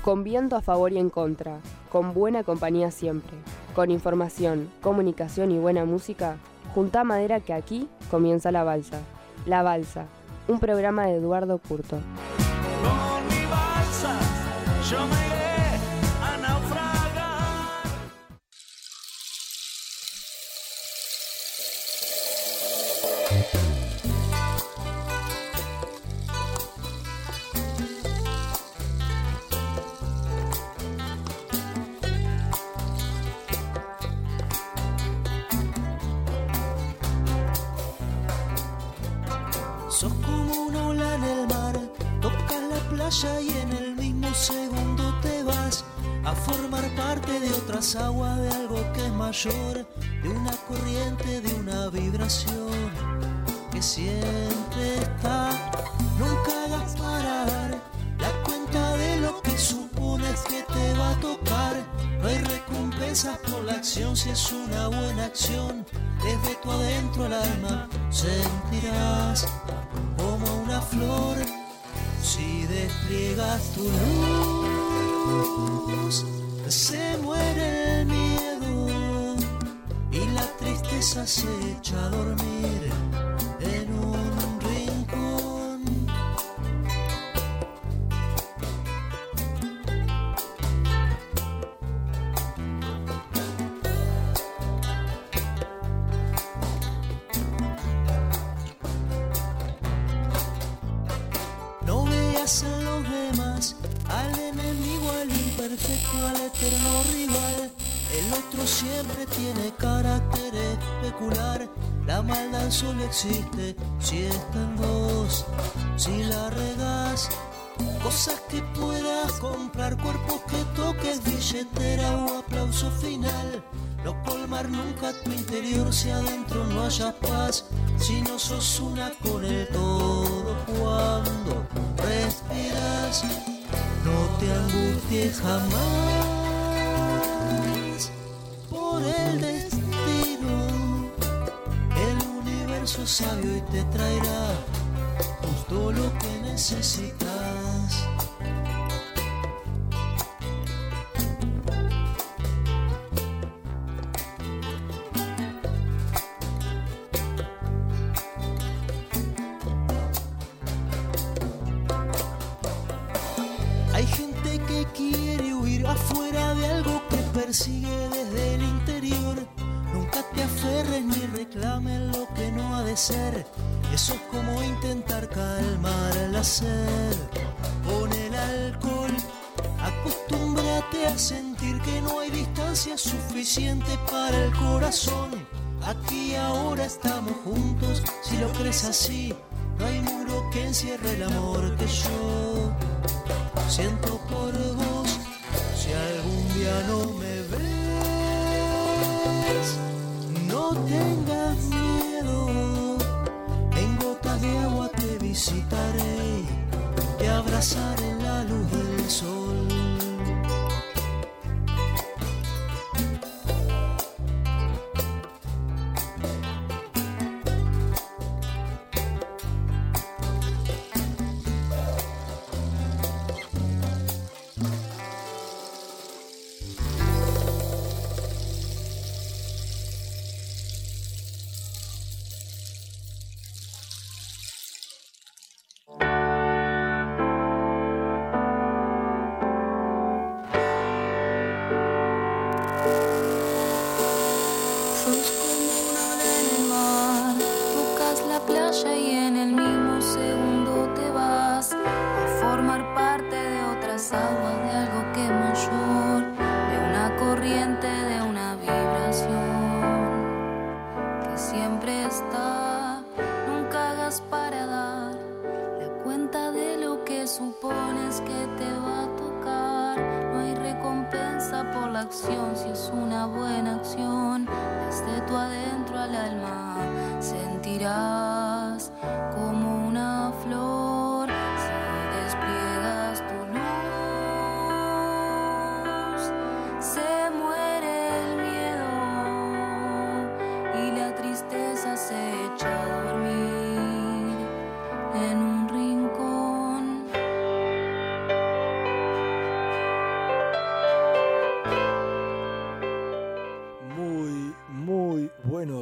Con viento a favor y en contra, con buena compañía siempre, con información, comunicación y buena música, juntá madera que aquí comienza La Balsa. La Balsa, un programa de Eduardo Curto. Con mi balsa yo me iré a naufragar. Sos como una ola en el mar, tocas la playa y en el mismo segundo te vas a formar parte de otras aguas, de algo que es mayor, de una corriente, de una vibración que siempre está. Nunca hagas parar la cuenta de lo que supones que te va a tocar. No hay recompensas por la acción si es una buena acción. Desde tu adentro al alma sentirás como una flor si despliegas tu luz. Se muere el miedo y la tristeza se echa a dormir en un rincón. No veas a los demás, al enemigo, al imperfecto, al eterno rival. El otro siempre tiene carácter especular. La maldad solo existe si está en dos. Si la regas, cosas que puedas comprar, cuerpos que toques, billetera o aplauso final. No colmar nunca tu interior si adentro no haya paz. Si no sos una con el todo cuando respiras, no te angusties jamás por el destino. El universo es sabio y te traerá justo lo que necesitas. Hay gente que quiere huir afuera de algo que persigue desde el interior. Nunca te aferres ni reclames lo que no ha de ser. Eso es como intentar calmar la sed con el alcohol. Acostúmbrate a sentir que no hay distancia suficiente para el corazón. Aquí y ahora estamos juntos, si lo crees así, no hay muro que encierre el amor que yo siento por vos. Si algún día no me ves, no tengas miedo. En gotas de agua te visitaré, te abrazaré en la luz del sol.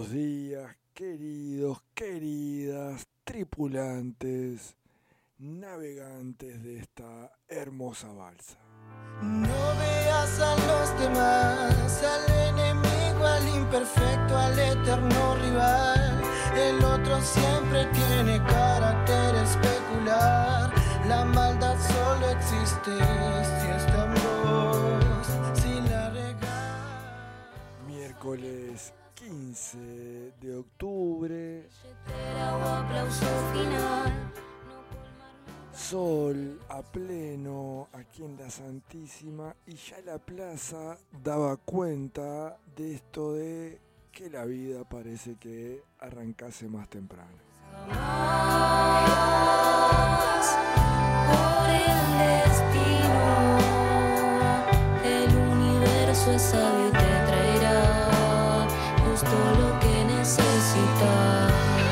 Buenos días, queridos, queridas, tripulantes, navegantes de esta hermosa balsa. No veas a los demás, al enemigo, al imperfecto, al eterno rival. El otro siempre tiene carácter especular. La maldad solo existe si está en vos, si la regas. Miércoles 15 de octubre. Sol a pleno aquí en la Santísima, y ya la plaza daba cuenta de esto de que la vida parece que arrancase más temprano. Por el destino, el universo es sabio y te traerá justo lo que necesitas.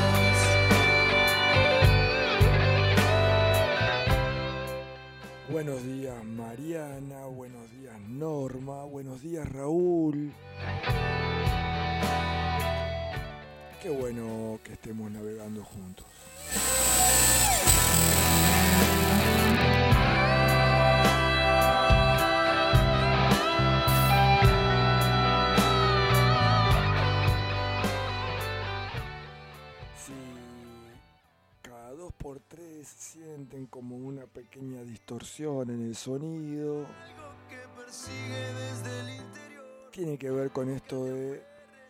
Buenos días Mariana, buenos días Norma, buenos días Raúl. Qué bueno que estemos navegando juntos. Cada 2x3 sienten como una pequeña distorsión en el sonido, tiene que ver con esto de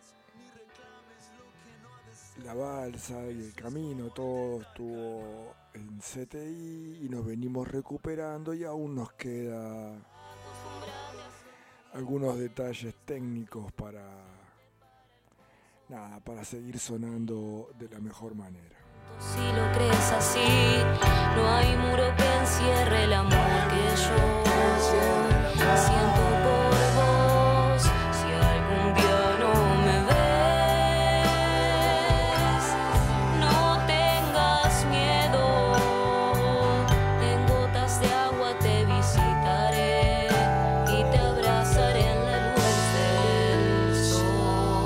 la balsa y el camino. Todo estuvo en CTI y nos venimos recuperando, y aún nos queda algunos detalles técnicos para seguir sonando de la mejor manera. Si lo crees así, no hay muro que encierre el amor que yo siento por vos. Si algún día no me ves, no tengas miedo. En gotas de agua te visitaré y te abrazaré en la luz del sol.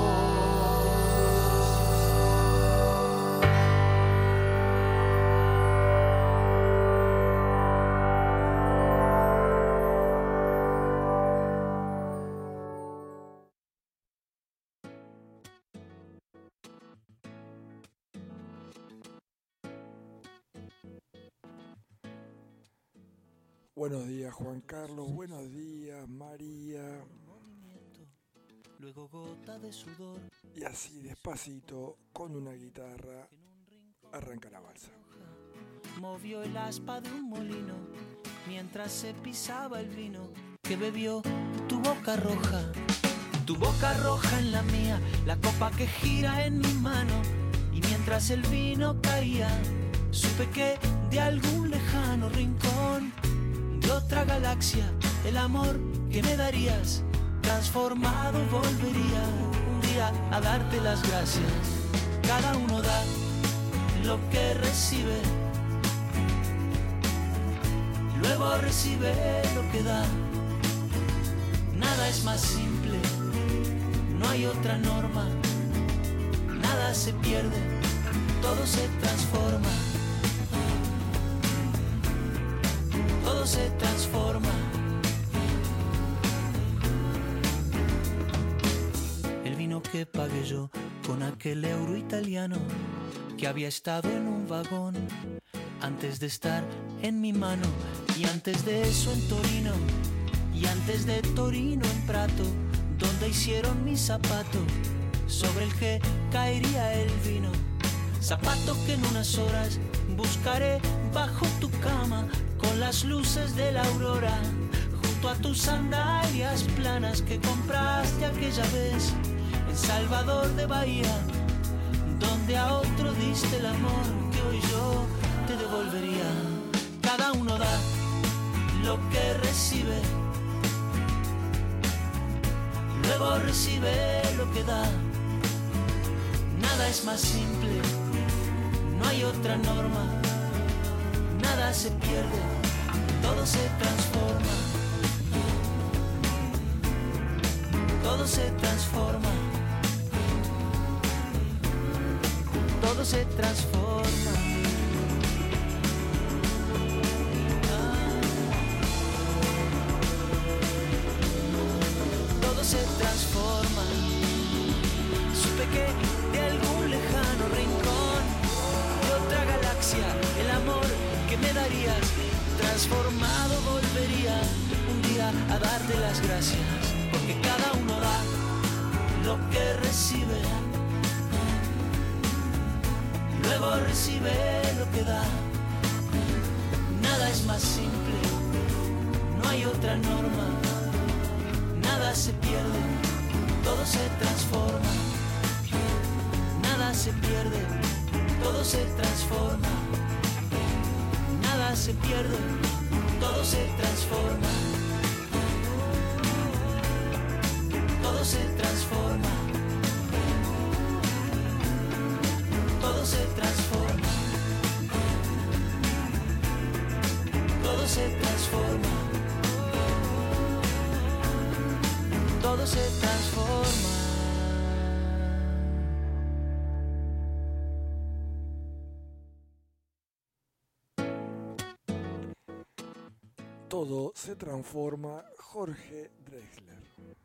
Buenos días Juan Carlos, buenos días María. Luego gota de sudor. Y así despacito, con una guitarra, arranca la balsa. Movió el aspa de un molino mientras se pisaba el vino que bebió tu boca roja en la mía, la copa que gira en mi mano. Y mientras el vino caía, supe que de algún lejano rincón de otra galaxia, el amor que me darías transformado volvería un día a darte las gracias. Cada uno da lo que recibe, luego recibe lo que da. Nada es más simple, no hay otra norma. Nada se pierde, todo se transforma. Todo se transforma. El vino que pagué yo con aquel euro italiano que había estado en un vagón antes de estar en mi mano, y antes de eso en Torino, y antes de Torino en Prato, donde hicieron mi zapato sobre el que caería el vino. Zapato que en unas horas buscaré bajo tu cama, con las luces de la aurora, junto a tus sandalias planas que compraste aquella vez en Salvador de Bahía, donde a otro diste el amor que hoy yo te devolvería. Cada uno da lo que recibe, luego recibe lo que da. Nada es más simple, no hay otra norma. Nada se pierde, todo se transforma. Todo se transforma. todo se transforma. Todo se transforma. Supe que de algún lejano rincón de otra galaxia el amor que me darías transformado volvería un día a darte las gracias, porque cada uno da lo que recibe, luego recibe lo que da. Nada es más simple, no hay otra norma. Nada se pierde, todo se transforma. Nada se pierde, todo se transforma. Nada se pierde, todo se transforma. Todo se transforma. Todo se transforma. Todo se transforma. Todo se transforma. Todo se transforma, Jorge Drexler.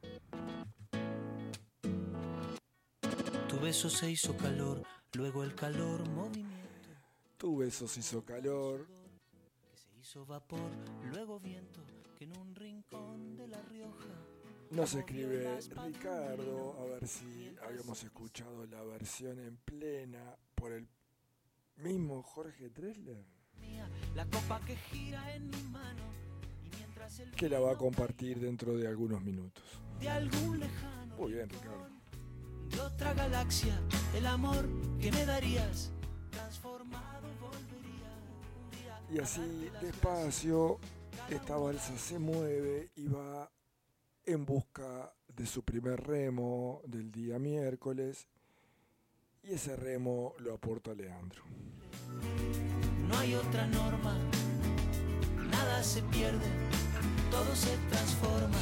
Tu beso se hizo calor, luego el calor movimiento. Tu beso se hizo calor. Que se hizo vapor, luego viento, que en un rincón de La Rioja. Nos escribe Ricardo, a ver si habíamos escuchado la versión en plena por el mismo Jorge Drexler, La copa que gira en mi mano, y mientras el que la va a compartir dentro de algunos minutos. de algún lejano Muy bien, Ricardo. de otra galaxia, el amor que me darías transformado volvería un día. Y así, despacio, esta balsa se mueve y va en busca de su primer remo del día miércoles, y ese remo lo aporta Leandro. No hay otra norma, nada se pierde, todo se transforma.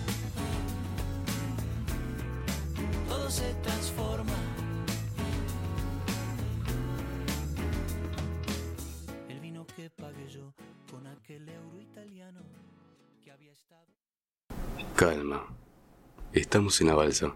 Todo se transforma. El vino que pagué yo con aquel euro italiano que había estado. Calma, estamos en la balsa.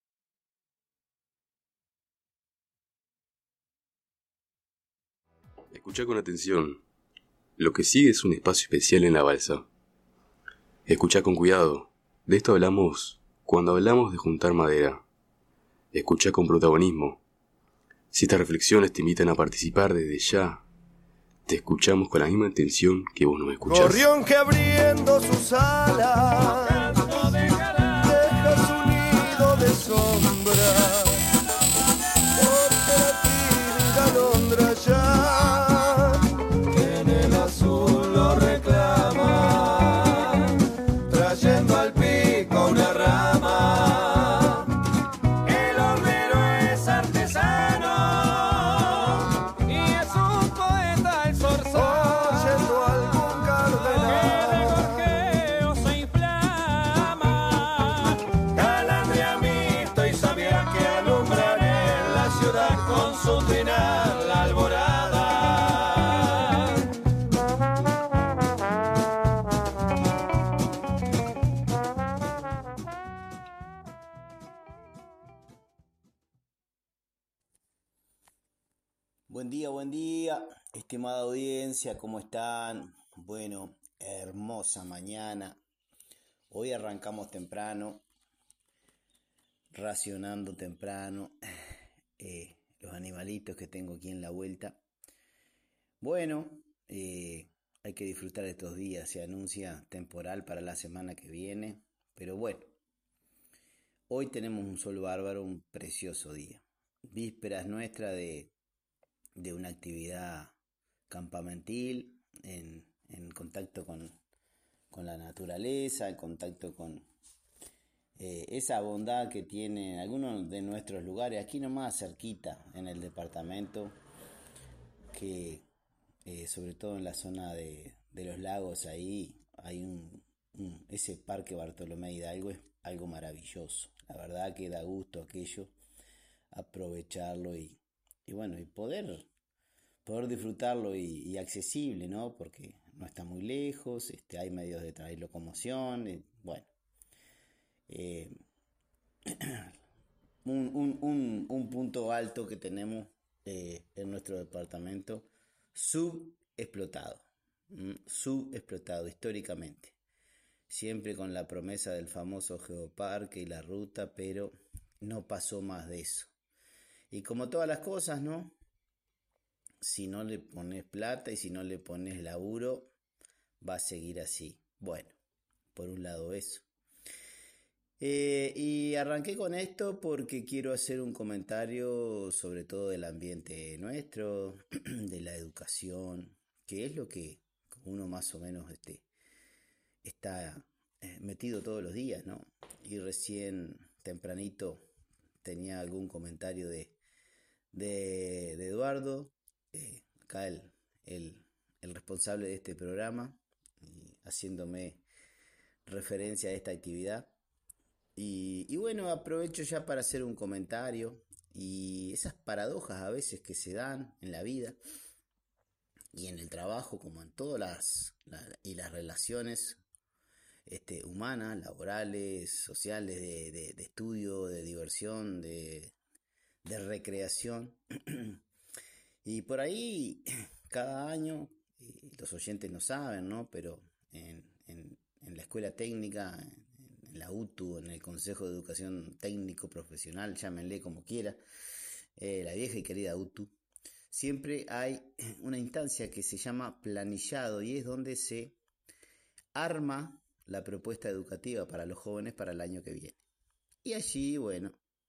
Escucha con atención. Lo que sigue es un espacio especial en la balsa. Escucha con cuidado. De esto hablamos cuando hablamos de juntar madera. Escucha con protagonismo. Si estas reflexiones te invitan a participar desde ya, te escuchamos con la misma intención que vos nos escuchás. Gorrión que abriendo sus alas deja su nido de sombra, porque la tímida alondra ya que en el azul lo reclama, trayendo al pico una rama. El hornero es artesano y es un poeta el zorzal, oyendo algún cardenal que de gorjeo se inflama, calandriamito y sabía que alumbran en la ciudad con su trinal la alborada. Buen día, estimada audiencia, ¿cómo están? Bueno, hermosa mañana. Hoy arrancamos temprano, racionando temprano los animalitos que tengo aquí en la vuelta. Bueno, hay que disfrutar estos días, se anuncia temporal para la semana que viene, pero bueno, hoy tenemos un sol bárbaro, un precioso día. Vísperas nuestra de una actividad campamentil, en contacto con la naturaleza, en contacto con esa bondad que tienen algunos de nuestros lugares, aquí nomás cerquita en el departamento, que sobre todo en la zona de los lagos, ahí hay ese parque Bartolomé Hidalgo, es algo maravilloso. La verdad que da gusto aquello, aprovecharlo y bueno, y poder disfrutarlo y accesible, ¿no? Porque no está muy lejos, hay medios de locomoción, bueno. Eh, un punto alto que tenemos en nuestro departamento, subexplotado, subexplotado históricamente. Siempre con la promesa del famoso geoparque y la ruta, pero no pasó más de eso. Y como todas las cosas, ¿no? Si no le pones plata y si no le pones laburo, va a seguir así. Bueno, por un lado eso. Y arranqué con esto porque quiero hacer un comentario sobre todo del ambiente nuestro, de la educación, que es lo que uno más o menos está metido todos los días, ¿no? Y recién tempranito tenía algún comentario de Eduardo, acá el responsable de este programa, haciéndome referencia a esta actividad. Y bueno, aprovecho ya para hacer un comentario y esas paradojas a veces que se dan en la vida y en el trabajo, como en todas las relaciones humanas, laborales, sociales, de estudio, de diversión, de recreación. Y por ahí, cada año, los oyentes no saben, ¿no? Pero en la escuela técnica, en la UTU, en el Consejo de Educación Técnico Profesional, llámenle como quiera, la vieja y querida UTU, siempre hay una instancia que se llama planillado y es donde se arma la propuesta educativa para los jóvenes para el año que viene. Y allí, bueno,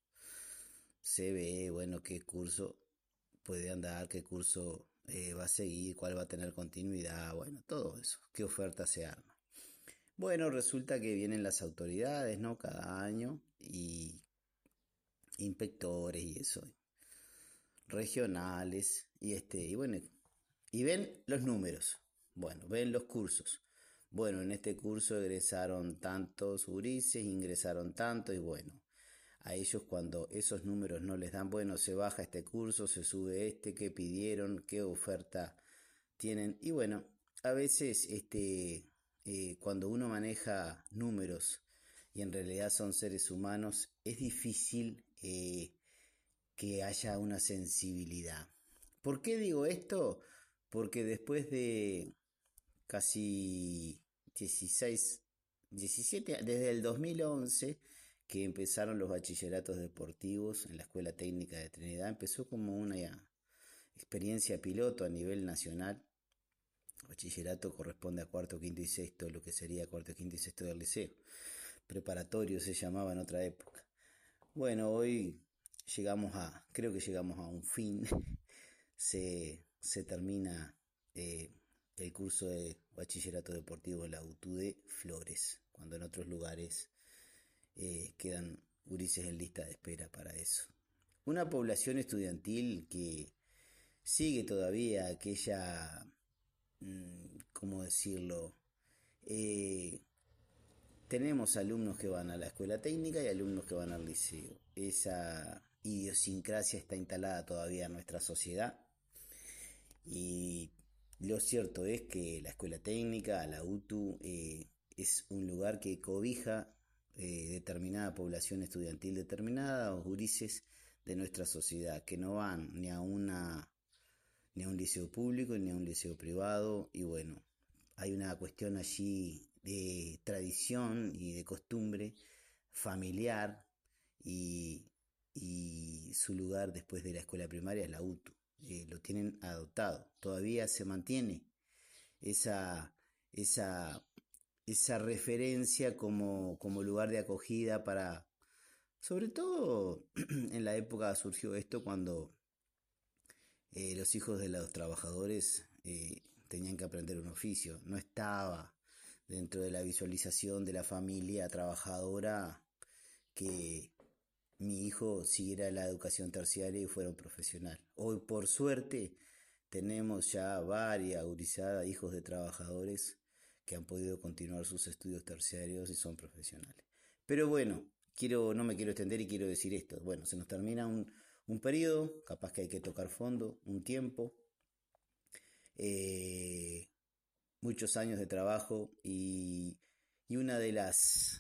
se ve, bueno, qué curso puede andar, qué curso va a seguir, cuál va a tener continuidad, bueno, todo eso, qué oferta se arma. Bueno, resulta que vienen las autoridades, ¿no? Cada año y inspectores y eso, regionales y bueno, y ven los números, bueno, ven los cursos. Bueno, en este curso egresaron tantos gurises, ingresaron tantos y bueno, a ellos cuando esos números no les dan, bueno, se baja este curso, se sube qué pidieron, qué oferta tienen. Y bueno, a veces cuando uno maneja números y en realidad son seres humanos, es difícil que haya una sensibilidad. ¿Por qué digo esto? Porque después de casi 17, desde el 2011, que empezaron los bachilleratos deportivos en la Escuela Técnica de Trinidad, empezó como una experiencia piloto a nivel nacional. El bachillerato corresponde a cuarto, quinto y sexto, lo que sería cuarto, quinto y sexto del liceo. Preparatorio se llamaba en otra época. Bueno, hoy creo que llegamos a un fin. se termina el curso de bachillerato deportivo en la UTU de Flores, cuando en otros lugares quedan gurises en lista de espera para eso. Una población estudiantil que sigue todavía aquella, ¿cómo decirlo? Tenemos alumnos que van a la escuela técnica y alumnos que van al liceo. Esa idiosincrasia está instalada todavía en nuestra sociedad y lo cierto es que la escuela técnica, la UTU, es un lugar que cobija determinada población estudiantil determinada o gurises de nuestra sociedad que no van ni a un liceo público ni a un liceo privado y bueno, hay una cuestión allí de tradición y de costumbre familiar y su lugar después de la escuela primaria es la UTU. Lo tienen adoptado, todavía se mantiene esa referencia como lugar de acogida para, sobre todo en la época surgió esto cuando los hijos de los trabajadores tenían que aprender un oficio, no estaba dentro de la visualización de la familia trabajadora que mi hijo siguiera la educación terciaria y fuera un profesional. Hoy por suerte tenemos ya varias gurisadas, hijos de trabajadores que han podido continuar sus estudios terciarios y son profesionales. Pero bueno, no me quiero extender y quiero decir esto. Bueno, se nos termina un un periodo, capaz que hay que tocar fondo, un tiempo, muchos años de trabajo y una de las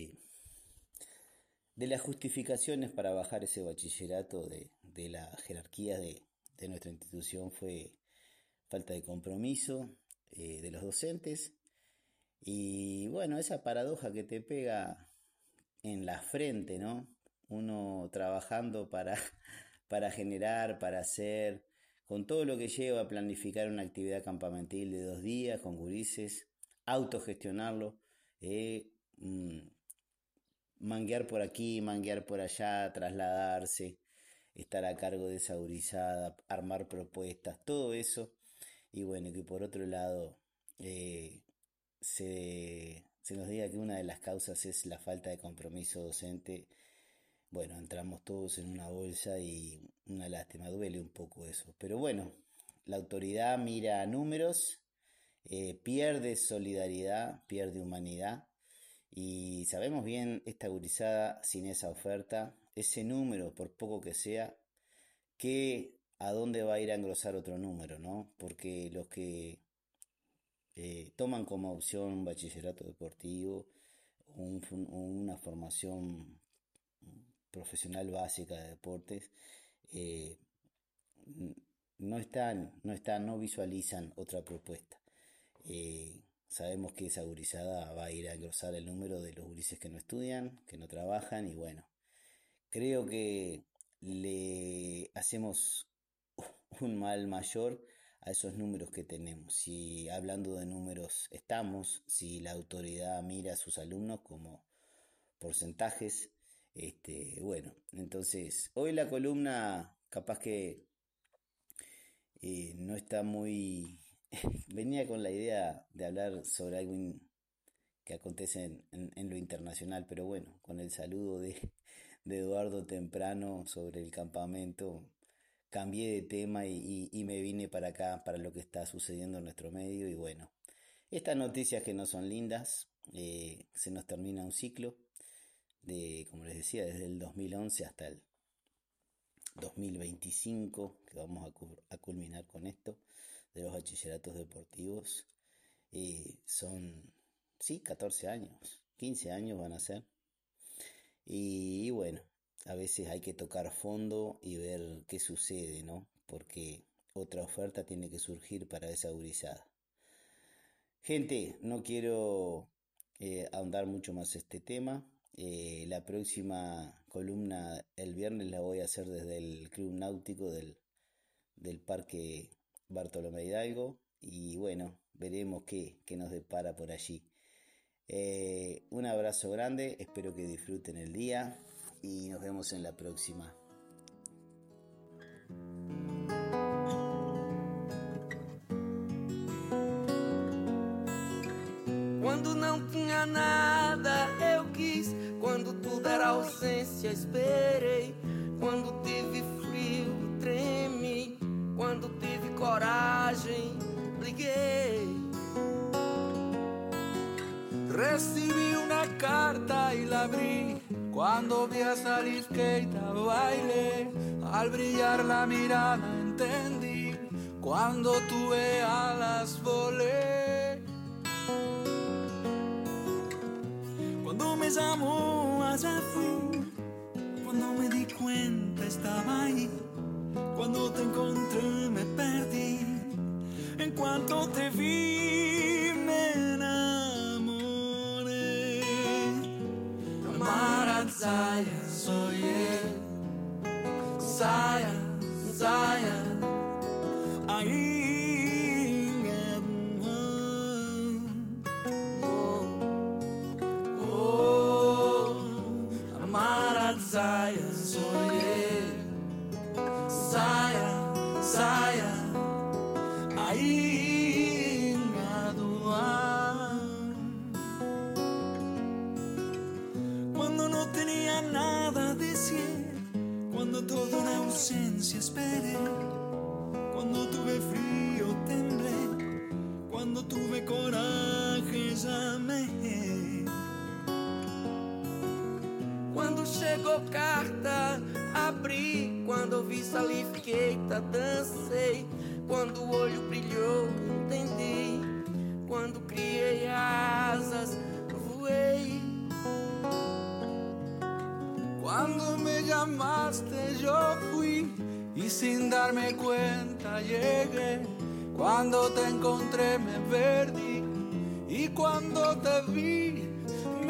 justificaciones para bajar ese bachillerato de la jerarquía de nuestra institución fue falta de compromiso de los docentes y bueno, esa paradoja que te pega en la frente, ¿no? Uno trabajando para generar, para hacer, con todo lo que lleva a planificar una actividad campamentil de 2 días con gurises, autogestionarlo, manguear por aquí, manguear por allá, trasladarse, estar a cargo de esa gurizada, armar propuestas, todo eso. Y bueno, que por otro lado se nos diga que una de las causas es la falta de compromiso docente. Bueno, entramos todos en una bolsa y una lástima, duele un poco eso. Pero bueno, la autoridad mira números, pierde solidaridad, pierde humanidad. Y sabemos bien, esta gurizada sin esa oferta, ese número, por poco que sea, que a dónde va a ir a engrosar otro número, ¿no? Porque los que toman como opción un bachillerato deportivo o una formación profesional básica de deportes, no visualizan otra propuesta. Sabemos que esa gurizada va a ir a engrosar el número de los gurises que no estudian, que no trabajan y bueno, creo que le hacemos un mal mayor a esos números que tenemos. Si hablando de números estamos, si la autoridad mira a sus alumnos como porcentajes, bueno, entonces hoy la columna capaz que no está muy... venía con la idea de hablar sobre algo que acontece en lo internacional, pero bueno, con el saludo de Eduardo temprano sobre el campamento, cambié de tema y me vine para acá, para lo que está sucediendo en nuestro medio y bueno, estas noticias que no son lindas, se nos termina un ciclo de, como les decía, desde el 2011 hasta el 2025, que vamos a culminar con esto, de los bachilleratos deportivos, son, sí, 14 años, 15 años van a ser, y bueno, a veces hay que tocar fondo y ver qué sucede, ¿no? Porque otra oferta tiene que surgir para esa gurizada. Gente, no quiero ahondar mucho más este tema. La próxima columna el viernes la voy a hacer desde el Club Náutico del Parque Bartolomé Hidalgo y bueno, veremos qué nos depara por allí. Un abrazo grande, espero que disfruten el día y nos vemos en la próxima. Quando não tinha nada, eu quis. Quando tudo era ausência, esperei. Quando tive frio, tremi. Quando tive coragem, liguei. Recibí una carta y la abrí. Cuando vi a salir Keita, bailé. Al brillar la mirada entendí. Cuando tuve alas, volé. Cuando me llamó, allá fui. Cuando me di cuenta, estaba ahí. Cuando te encontré, me perdí. En cuanto te vi, me enamoré. Maratzaia, soy él. Saya, saya. Ahí. Maratzaia, soy él. Saya, saya. Ahí en Aduán. Cuando no tenía nada decir, cuando toda una ausencia esperé, cuando tuve frío temblé, cuando tuve coraje llamé. Quando chegou carta, abri. Quando vi saí, fiquei, tá, dancei. Quando o olho brilhou, entendi. Quando criei asas, voei. Cuando me llamaste yo fui y sin darme cuenta llegué. Cuando te encontré me perdí y cuando te vi me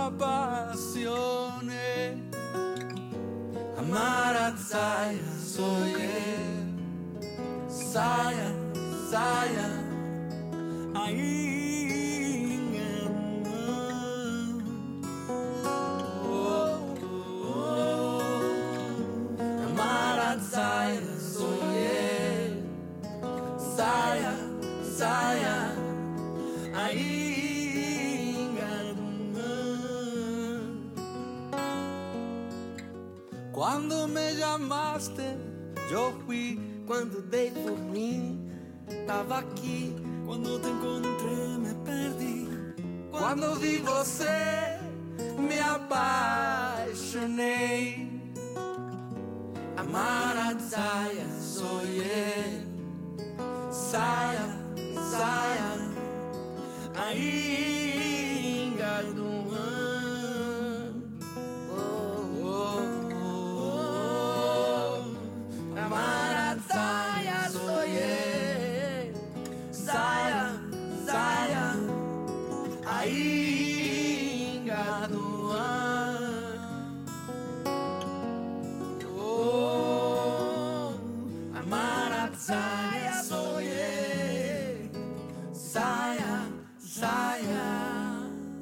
apasioné. Amaratzaya soy él, Saya, Saya, ahí. Saya, soy él. Saya, Saya, ahí. Cuando me llamaste, yo fui. Cuando dei por mim, tava aqui. Quando te encontré, me perdí. Quando vi você, me apaixonei. Amaratzaya, soy él. Saya, Saya, ahí. Amaratzaya, soy él. Saya, Saya, ahí. Saya, soy él. Saya, Saya.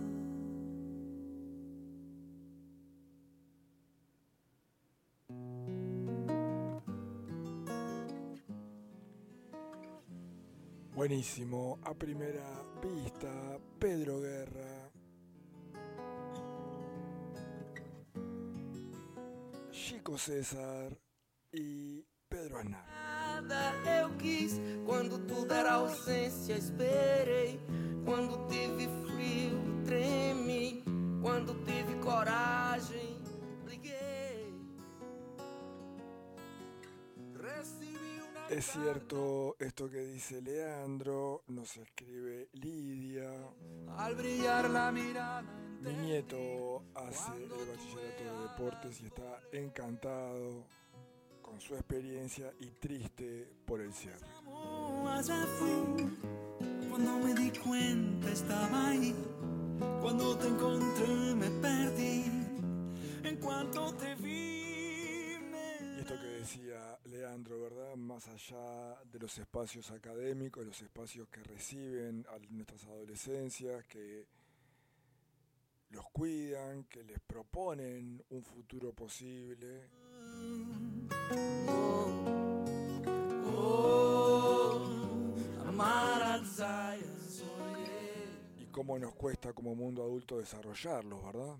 Buenísimo, a primera vista, Pedro Guerra. Chico César y Pedro Aznar. Nada eu quis, quando tudo era ausência, esperei. Quando tive frio, tremi. Quando tive coragem, liguei. Es cierto esto que dice Leandro, nos escribe Lidia. Al brillar la mirada. Mi nieto hace el bachillerato de deportes y está encantado con su experiencia y triste por el cierre. Allá fui, cuando me di cuenta estaba ahí, cuando te encontré me perdí, en cuanto te vi Y esto que decía Leandro, ¿verdad? Más allá de los espacios académicos, los espacios que reciben a nuestras adolescencias, que los cuidan, que les proponen un futuro posible. Y cómo nos cuesta como mundo adulto desarrollarlos, ¿verdad?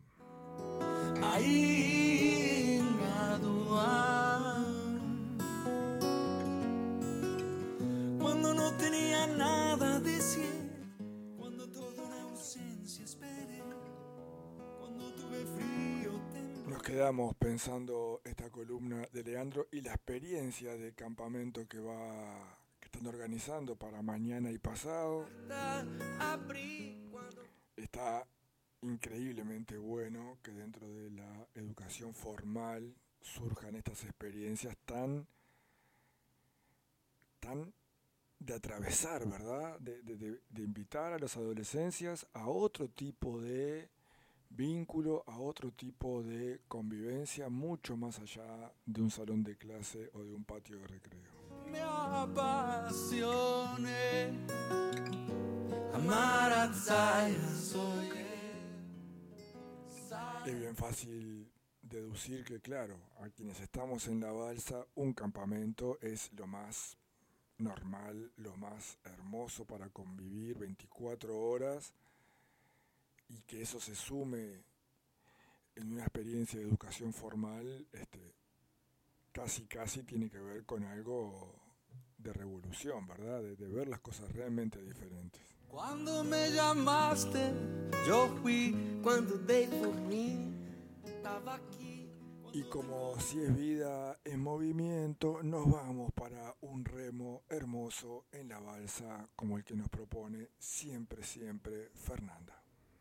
cuando no tenía nada decía, cuando toda una ausencia esperé, cuando tuve frío temblé. Nos quedamos pensando esta columna de Leandro y la experiencia de campamento que están organizando para mañana y pasado. Está increíblemente bueno que dentro de la educación formal surjan estas experiencias tan de atravesar, ¿verdad? De invitar a las adolescencias a otro tipo de vínculo, a otro tipo de convivencia, mucho más allá de un salón de clase o de un patio de recreo. Me apasioné. Amaratzaya soy él. Es bien fácil deducir que, claro, a quienes estamos en la balsa, un campamento es lo más normal, lo más hermoso para convivir 24 horas y que eso se sume en una experiencia de educación formal, casi tiene que ver con algo de revolución, ¿verdad? De ver las cosas realmente diferentes. Cuando me llamaste, yo fui. Quando dei por mim, tava aqui. Y como si es vida en movimiento, nos vamos para un remo hermoso en la balsa como el que nos propone siempre, siempre Fernanda.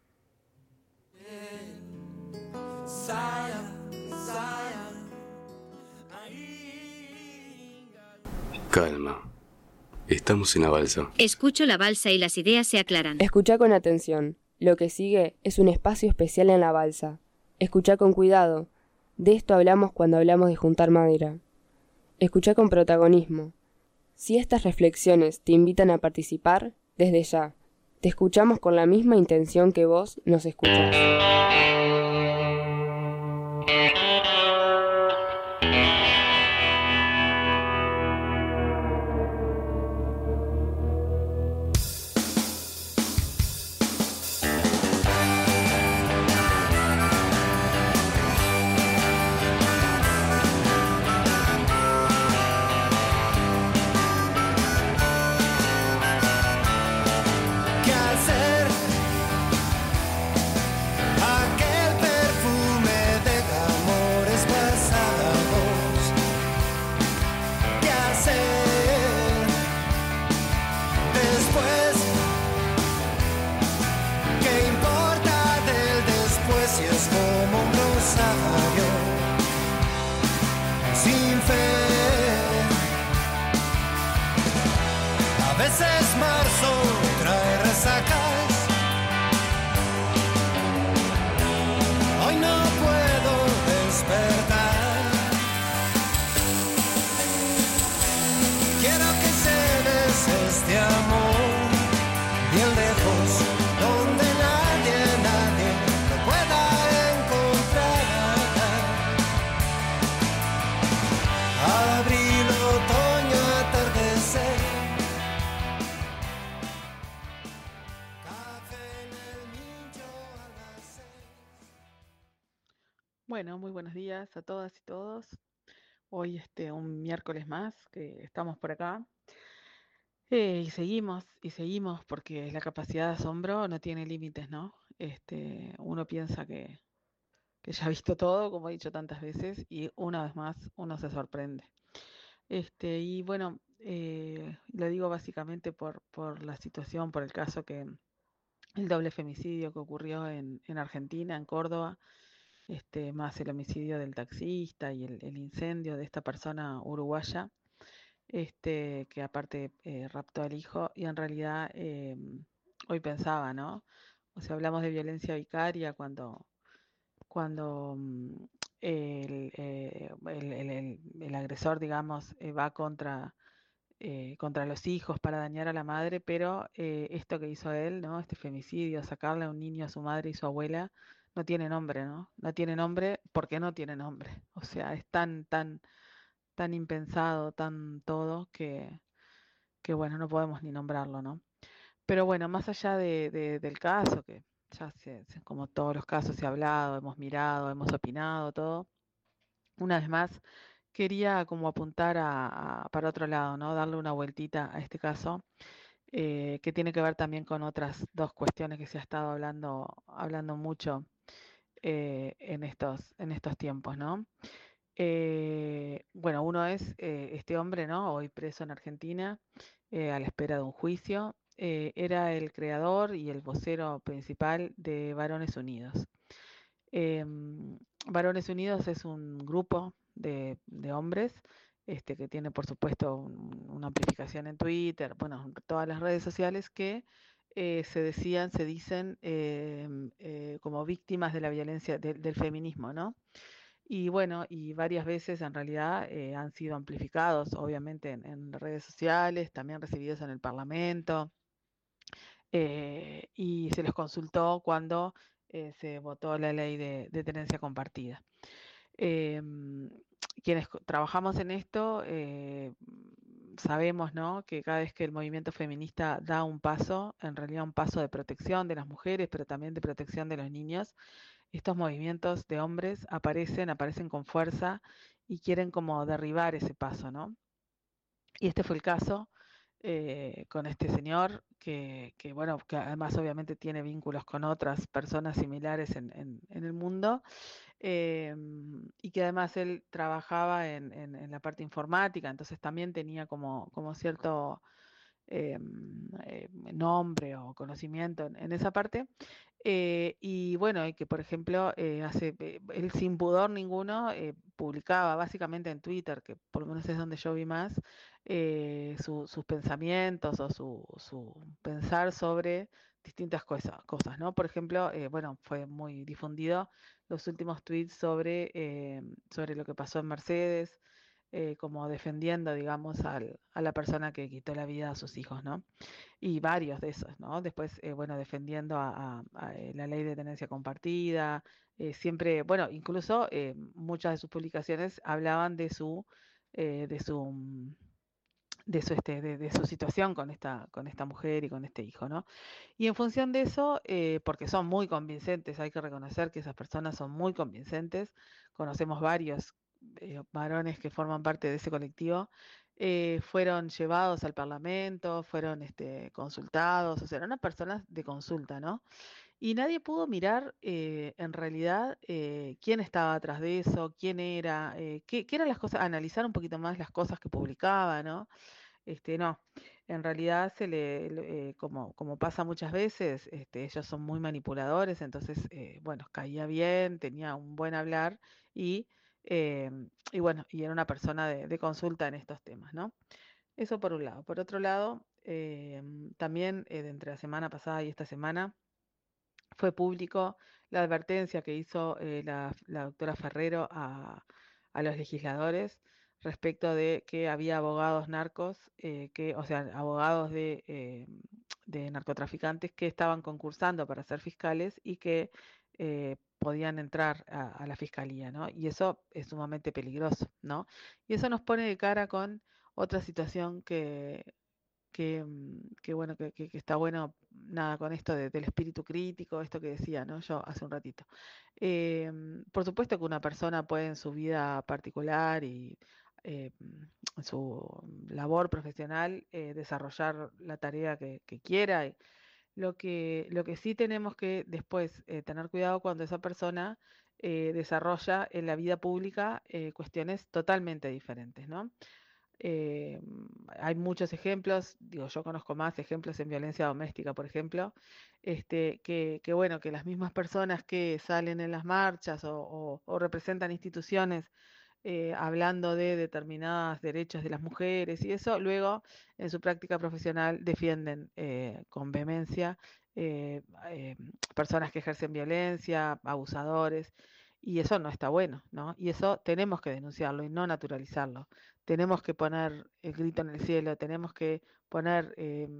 Calma. Estamos en la balsa. Escucho la balsa y las ideas se aclaran. Escucha con atención. Lo que sigue es un espacio especial en la balsa. Escucha con cuidado. De esto hablamos cuando hablamos de juntar madera. Escucha con protagonismo. Si estas reflexiones te invitan a participar, desde ya, te escuchamos con la misma intención que vos nos escuchás. Bueno, muy buenos días a todas y todos. Hoy un miércoles más que estamos por acá. Y seguimos porque la capacidad de asombro no tiene límites, ¿no? Uno piensa que ya ha visto todo, como he dicho tantas veces, y una vez más uno se sorprende. Y bueno, lo digo básicamente por la situación, por el caso que el doble femicidio que ocurrió en Argentina, en Córdoba, más el homicidio del taxista y el incendio de esta persona uruguaya, que aparte raptó al hijo, y en realidad hoy pensaba, ¿no? O sea, hablamos de violencia vicaria cuando el agresor, digamos, va contra los hijos para dañar a la madre, pero esto que hizo él, ¿no? Este femicidio, sacarle a un niño a su madre y su abuela, no tiene nombre, ¿no? No tiene nombre porque no tiene nombre. O sea, es tan impensado, tan todo, que bueno, no podemos ni nombrarlo, ¿no? Pero bueno, más allá del caso, que ya como todos los casos se ha hablado, hemos mirado, hemos opinado, todo, una vez más quería como apuntar para otro lado, ¿no? Darle una vueltita a este caso, que tiene que ver también con otras dos cuestiones que se ha estado hablando mucho en estos tiempos, ¿no? Bueno, uno es este hombre, ¿no? Hoy preso en Argentina, a la espera de un juicio. Era el creador y el vocero principal de Varones Unidos. Varones Unidos es un grupo de hombres que tiene, por supuesto, una amplificación en Twitter, bueno, en todas las redes sociales, que se dicen como víctimas de la violencia del feminismo, ¿no? Y bueno, y varias veces en realidad han sido amplificados, obviamente, en redes sociales, también recibidos en el Parlamento, y se los consultó cuando se votó la ley de tenencia compartida. Quienes trabajamos en esto sabemos, ¿no?, que cada vez que el movimiento feminista da un paso, en realidad un paso de protección de las mujeres, pero también de protección de los niños, estos movimientos de hombres aparecen con fuerza y quieren como derribar ese paso, ¿no? Y este fue el caso con este señor bueno, que además obviamente tiene vínculos con otras personas similares en el mundo, y que además él trabajaba en la parte informática, entonces también tenía como cierto nombre o conocimiento en esa parte. Y bueno, y que por ejemplo, él sin pudor ninguno publicaba básicamente en Twitter, que por lo menos es donde yo vi más, sus pensamientos o su pensar sobre distintas cosas, ¿no? Por ejemplo, bueno, fue muy difundido los últimos tweets sobre lo que pasó en Mercedes, como defendiendo, digamos, a la persona que quitó la vida a sus hijos, ¿no? Y varios de esos, ¿no? Después, bueno, defendiendo la ley de tenencia compartida, siempre, bueno, incluso muchas de sus publicaciones hablaban eh, de su, mm, de su situación con esta mujer y con este hijo, ¿no? Y en función de eso, porque son muy convincentes, hay que reconocer que esas personas son muy convincentes, conocemos varios varones que forman parte de ese colectivo, fueron llevados al Parlamento, fueron consultados, o sea, eran unas personas de consulta, ¿no? Y nadie pudo mirar en realidad quién estaba atrás de eso, quién era, qué eran las cosas, analizar un poquito más las cosas que publicaba, ¿no? No, en realidad como pasa muchas veces, ellos son muy manipuladores, entonces, bueno, caía bien, tenía un buen hablar y, eh, y bueno, y era una persona de consulta en estos temas, ¿no? Eso por un lado. Por otro lado, también de entre la semana pasada y esta semana fue público la advertencia que hizo la doctora Ferrero a los legisladores respecto de que había abogados narcos, o sea, abogados de narcotraficantes que estaban concursando para ser fiscales y que podían entrar a la fiscalía, ¿no? Y eso es sumamente peligroso, ¿no? Y eso nos pone de cara con otra situación que bueno, que está bueno, nada, con esto del espíritu crítico, esto que decía, ¿no? Yo hace un ratito. Por supuesto que una persona puede en su vida particular y en su labor profesional desarrollar la tarea que quiera. Lo que sí tenemos que después tener cuidado cuando esa persona desarrolla en la vida pública cuestiones totalmente diferentes, ¿no? Eh, Hay muchos ejemplos, digo, yo conozco más ejemplos en violencia doméstica, por ejemplo, que bueno, que las mismas personas que salen en las marchas o representan instituciones hablando de determinados derechos de las mujeres y eso, luego en su práctica profesional defienden con vehemencia eh, personas que ejercen violencia, abusadores, y eso no está bueno, ¿no? Y eso tenemos que denunciarlo y no naturalizarlo. Tenemos que poner el grito en el cielo, tenemos que poner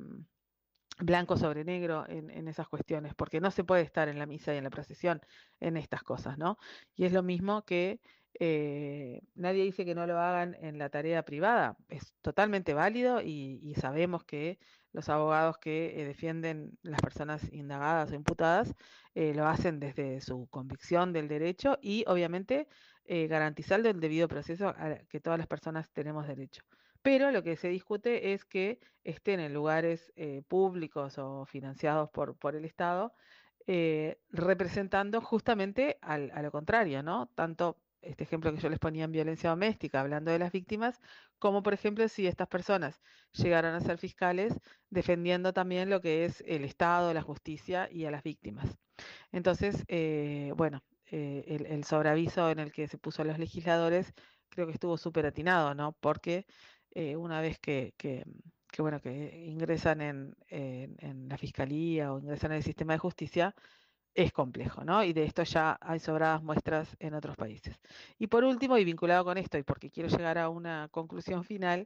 blanco sobre negro en esas cuestiones, porque no se puede estar en la misa y en la procesión en estas cosas, ¿no? Y es lo mismo que nadie dice que no lo hagan en la tarea privada, es totalmente válido y sabemos que los abogados que defienden las personas indagadas o imputadas lo hacen desde su convicción del derecho y obviamente garantizando el debido proceso a que todas las personas tenemos derecho. Pero lo que se discute es que estén en lugares públicos o financiados por el Estado, representando justamente a lo contrario, ¿no? Tanto este ejemplo que yo les ponía en violencia doméstica, hablando de las víctimas, como por ejemplo si estas personas llegaran a ser fiscales, defendiendo también lo que es el Estado, la justicia y a las víctimas. Entonces, bueno, el sobreaviso en el que se puso a los legisladores creo que estuvo súper atinado, ¿no? Porque una vez bueno, que ingresan en la fiscalía o ingresan en el sistema de justicia, es complejo, ¿no? Y de esto ya hay sobradas muestras en otros países. Y por último, y vinculado con esto, y porque quiero llegar a una conclusión final,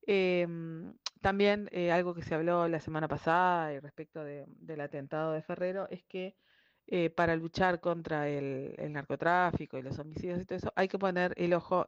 también algo que se habló la semana pasada y respecto del atentado de Ferrero es que para luchar contra el narcotráfico y los homicidios y todo eso, hay que poner el ojo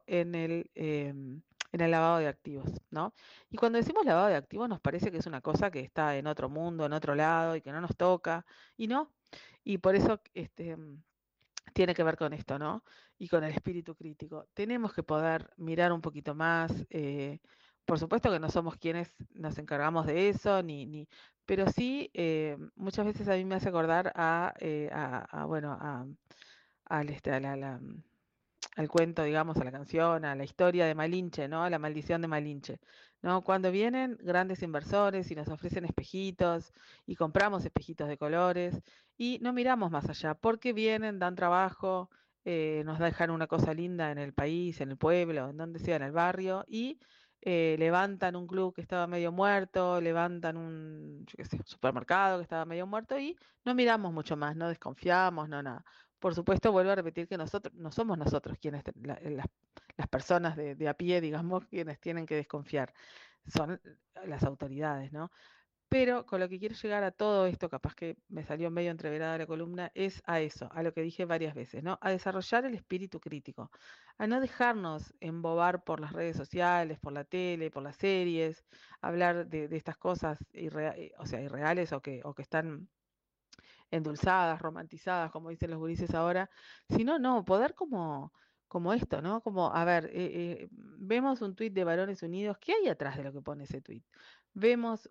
en el lavado de activos, ¿no? Y cuando decimos lavado de activos nos parece que es una cosa que está en otro mundo, en otro lado y que no nos toca, y no. Y por eso tiene que ver con esto, ¿no? Y con el espíritu crítico. Tenemos que poder mirar un poquito más. Por supuesto que no somos quienes nos encargamos de eso, pero sí muchas veces a mí me hace acordar bueno, al cuento, digamos, a la canción, a la historia de Malinche, ¿no? A la maldición de Malinche, ¿no? Cuando vienen grandes inversores y nos ofrecen espejitos y compramos espejitos de colores y no miramos más allá, porque vienen, dan trabajo, nos dejan una cosa linda en el país, en el pueblo, en donde sea, en el barrio, y levantan un club que estaba medio muerto, levantan un, yo qué sé, supermercado que estaba medio muerto y no miramos mucho más, no desconfiamos, no nada. Por supuesto, vuelvo a repetir que nosotros no somos nosotros quienes, las personas de a pie, digamos, quienes tienen que desconfiar, son las autoridades, ¿no? Pero con lo que quiero llegar a todo esto, capaz que me salió medio entreverada la columna, es a eso, a lo que dije varias veces, ¿no? A desarrollar el espíritu crítico, a no dejarnos embobar por las redes sociales, por la tele, por las series, hablar de estas cosas o sea, irreales o que están endulzadas, romantizadas, como dicen los gurises ahora, sino no, poder como esto, ¿no? Como, a ver, vemos un tuit de Varones Unidos, ¿qué hay atrás de lo que pone ese tuit? Vemos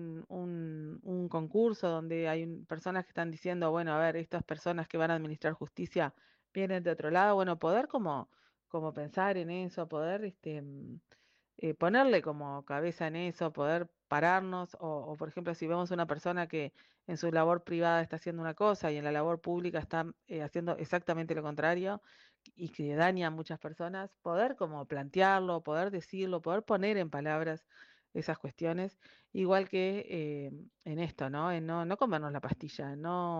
un concurso donde hay personas que están diciendo, bueno, a ver, estas personas que van a administrar justicia vienen de otro lado, bueno, poder como pensar en eso, poder ponerle como cabeza en eso, poder pararnos, o por ejemplo, si vemos una persona que en su labor privada está haciendo una cosa y en la labor pública está haciendo exactamente lo contrario y que daña a muchas personas, poder como plantearlo, poder decirlo, poder poner en palabras esas cuestiones, igual que en esto, ¿no? En no comernos la pastilla,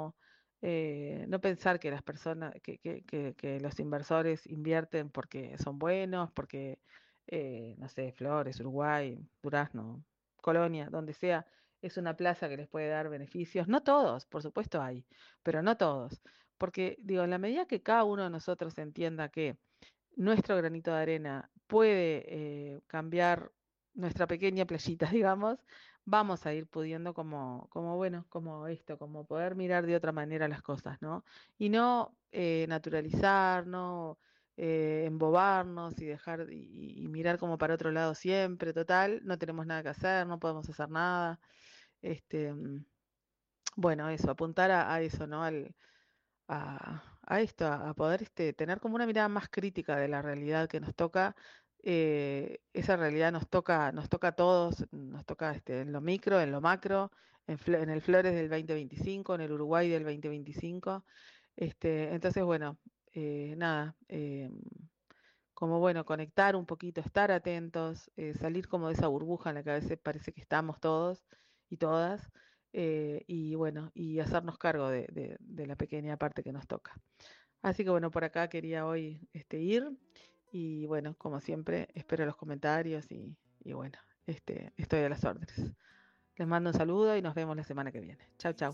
no pensar que las personas, que los inversores invierten porque son buenos, porque no sé, Flores, Uruguay, Durazno, Colonia, donde sea, es una plaza que les puede dar beneficios. No todos, por supuesto hay, pero no todos. Porque, digo, en la medida que cada uno de nosotros entienda que nuestro granito de arena puede cambiar nuestra pequeña playita, digamos, vamos a ir pudiendo bueno, como esto, como poder mirar de otra manera las cosas, ¿no? Y no naturalizar, no embobarnos y dejar y mirar como para otro lado siempre, total, no tenemos nada que hacer, no podemos hacer nada. Bueno, eso, apuntar a eso, ¿no? A esto, a poder tener como una mirada más crítica de la realidad que nos toca. Esa realidad nos toca a todos, nos toca en lo micro, en lo macro, en el Flores del 2025, en el Uruguay del 2025. Entonces, bueno, nada, como bueno, conectar un poquito, estar atentos, salir como de esa burbuja en la que a veces parece que estamos todos y todas, y bueno, y hacernos cargo de la pequeña parte que nos toca. Así que bueno, por acá quería hoy ir, y bueno, como siempre, espero los comentarios y bueno, estoy a las órdenes. Les mando un saludo y nos vemos la semana que viene. Chau, chau.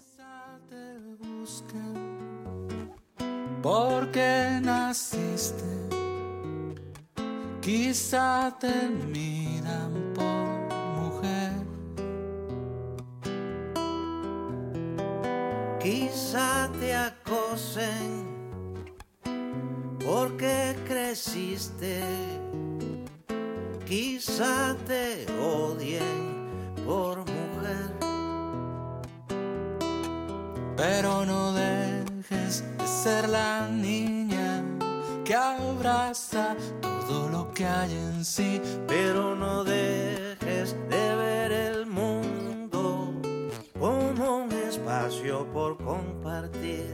Porque naciste, quizá te miran por mujer, quizá te acosen porque creciste, quizá te odien por mujer, pero no dejes de ser la niña que abraza todo lo que hay en sí, pero no dejes de ver el mundo como un espacio por compartir.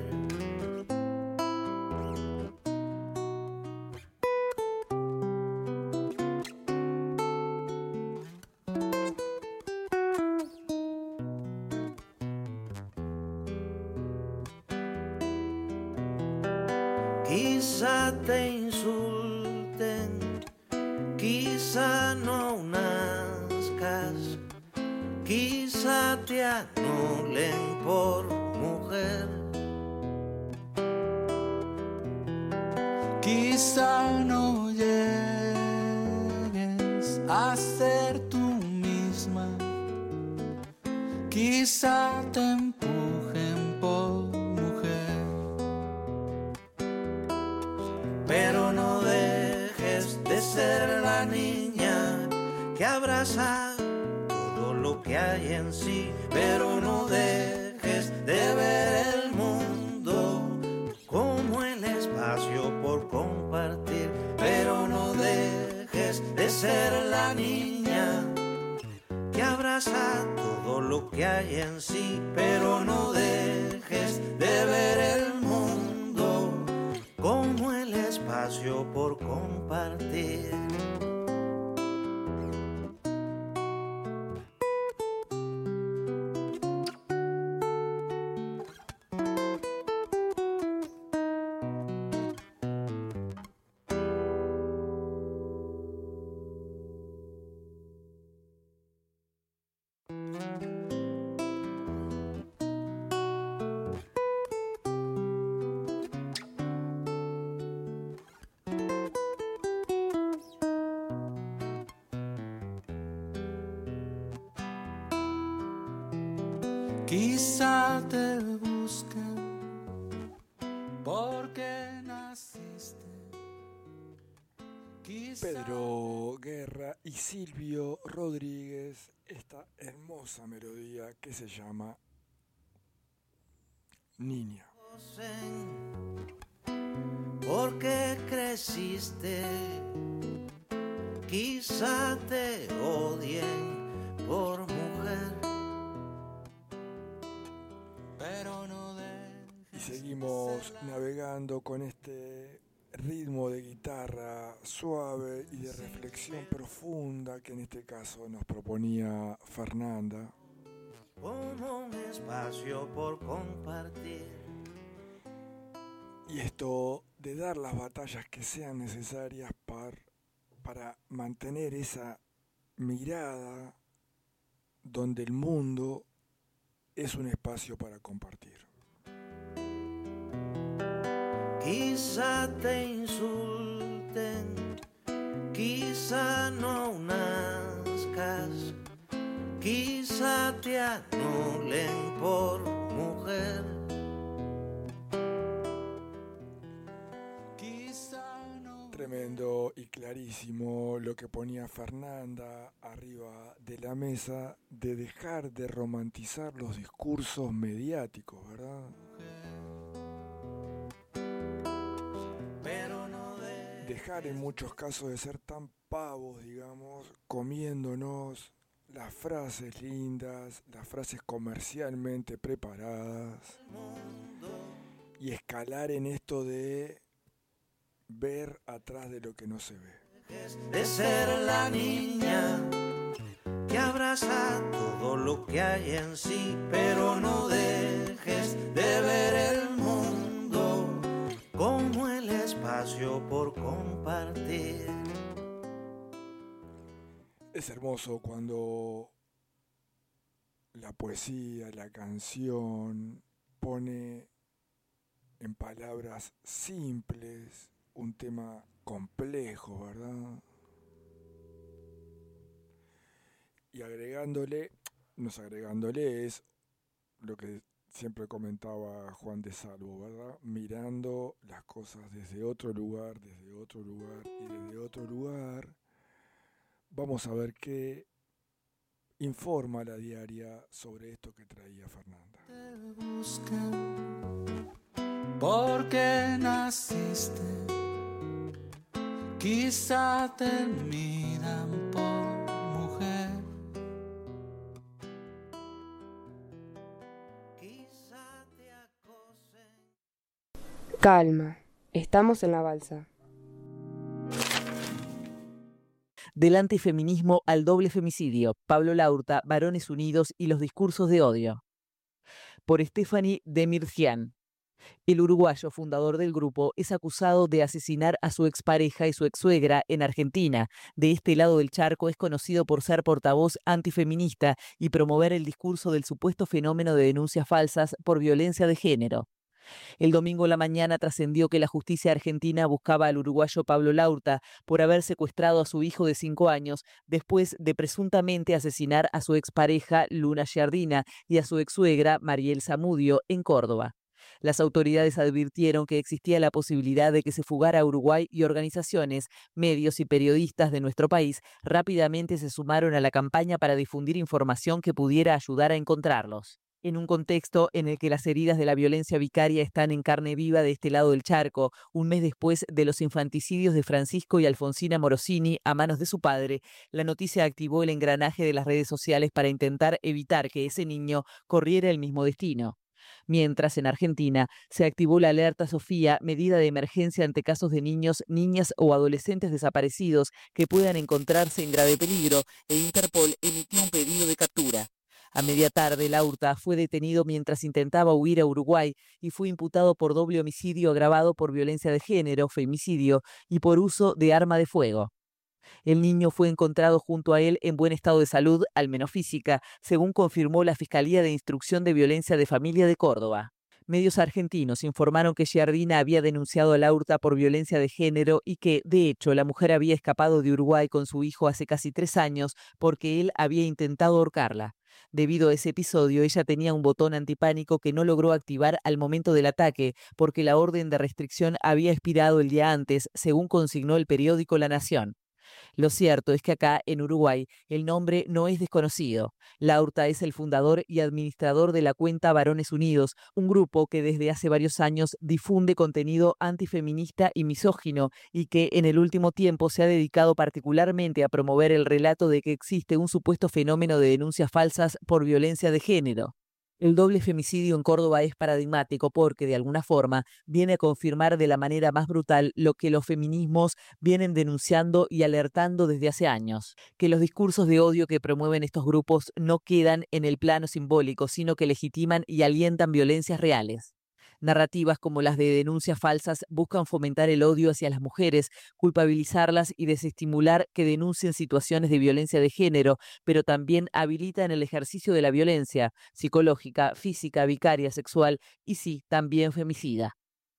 Quizá te insulten, quizá no nazcas, quizá te anulen por mujer, quizá no llegues a ser tú misma, quizá te empujen por mujer, pero no dejes de ser la niña que abraza todo lo que hay en sí, pero no dejes de ver el mundo como el espacio abraza todo lo que hay en sí, pero no dejes de ver el mundo como el espacio por compartir. Quizá te busquen porque naciste. Pedro Guerra y Silvio Rodríguez, esta hermosa melodía que se llama Niña. Porque creciste, quizá te odien por mujer. Y seguimos navegando con este ritmo de guitarra suave y de reflexión profunda que en este caso nos proponía Fernanda. Como un espacio por compartir. Y esto de dar las batallas que sean necesarias para mantener esa mirada donde el mundo es un espacio para compartir. Quizá te insulten, quizá no nazcas, quizá te anulen por mujer. Tremendo y clarísimo lo que ponía Fernanda arriba de la mesa, de dejar de romantizar los discursos mediáticos, ¿verdad? Dejar en muchos casos de ser tan pavos, digamos, comiéndonos las frases lindas, las frases comercialmente preparadas, y escalar en esto de ver atrás de lo que no se ve. De ser la niña que abraza todo lo que hay en sí, pero no dejes de ver el mundo como el espacio por compartir. Es hermoso cuando la poesía, la canción pone en palabras simples un tema complejo, ¿verdad? Y agregándole es lo que siempre comentaba Juan de Salvo, ¿verdad? Mirando las cosas desde otro lugar y desde otro lugar, vamos a ver qué informa la diaria sobre esto que traía Fernanda. Te buscan porque naciste, quizá te miran por mujer. Calma, estamos en la balsa. Del antifeminismo al doble femicidio, Pablo Laurta, Varones Unidos y los discursos de odio. Por Stephanie Demirjian. El uruguayo fundador del grupo es acusado de asesinar a su expareja y su exsuegra en Argentina. De este lado del charco es conocido por ser portavoz antifeminista y promover el discurso del supuesto fenómeno de denuncias falsas por violencia de género. El domingo a la mañana trascendió que la justicia argentina buscaba al uruguayo Pablo Laurta por haber secuestrado a su hijo de 5 años después de presuntamente asesinar a su expareja Luna Giardina y a su exsuegra Mariel Zamudio en Córdoba. Las autoridades advirtieron que existía la posibilidad de que se fugara a Uruguay y organizaciones, medios y periodistas de nuestro país rápidamente se sumaron a la campaña para difundir información que pudiera ayudar a encontrarlos. en un contexto en el que las heridas de la violencia vicaria están en carne viva de este lado del charco, un mes después de los infanticidios de Francisco y Alfonsina Morosini a manos de su padre, la noticia activó el engranaje de las redes sociales para intentar evitar que ese niño corriera el mismo destino. Mientras, en Argentina, se activó la alerta Sofía, medida de emergencia ante casos de niños, niñas o adolescentes desaparecidos que puedan encontrarse en grave peligro, e Interpol emitió un pedido de captura. A media tarde, Laurta fue detenido mientras intentaba huir a Uruguay y fue imputado por doble homicidio agravado por violencia de género, femicidio y por uso de arma de fuego. El niño fue encontrado junto a él en buen estado de salud, al menos física, según confirmó la Fiscalía de Instrucción de Violencia de Familia de Córdoba. Medios argentinos informaron que Giardina había denunciado a Laurta por violencia de género y que, de hecho, la mujer había escapado de Uruguay con su hijo hace casi 3 años porque él había intentado ahorcarla. Debido a ese episodio, ella tenía un botón antipánico que no logró activar al momento del ataque porque la orden de restricción había expirado el día antes, según consignó el periódico La Nación. Lo cierto es que acá, en Uruguay, el nombre no es desconocido. Laurta es el fundador y administrador de la cuenta Varones Unidos, un grupo que desde hace varios años difunde contenido antifeminista y misógino y que en el último tiempo se ha dedicado particularmente a promover el relato de que existe un supuesto fenómeno de denuncias falsas por violencia de género. El doble femicidio en Córdoba es paradigmático porque, de alguna forma, viene a confirmar de la manera más brutal lo que los feminismos vienen denunciando y alertando desde hace años, que los discursos de odio que promueven estos grupos no quedan en el plano simbólico, sino que legitiman y alientan violencias reales. Narrativas como las de denuncias falsas buscan fomentar el odio hacia las mujeres, culpabilizarlas y desestimular que denuncien situaciones de violencia de género, pero también habilitan el ejercicio de la violencia psicológica, física, vicaria, sexual y sí, también femicida.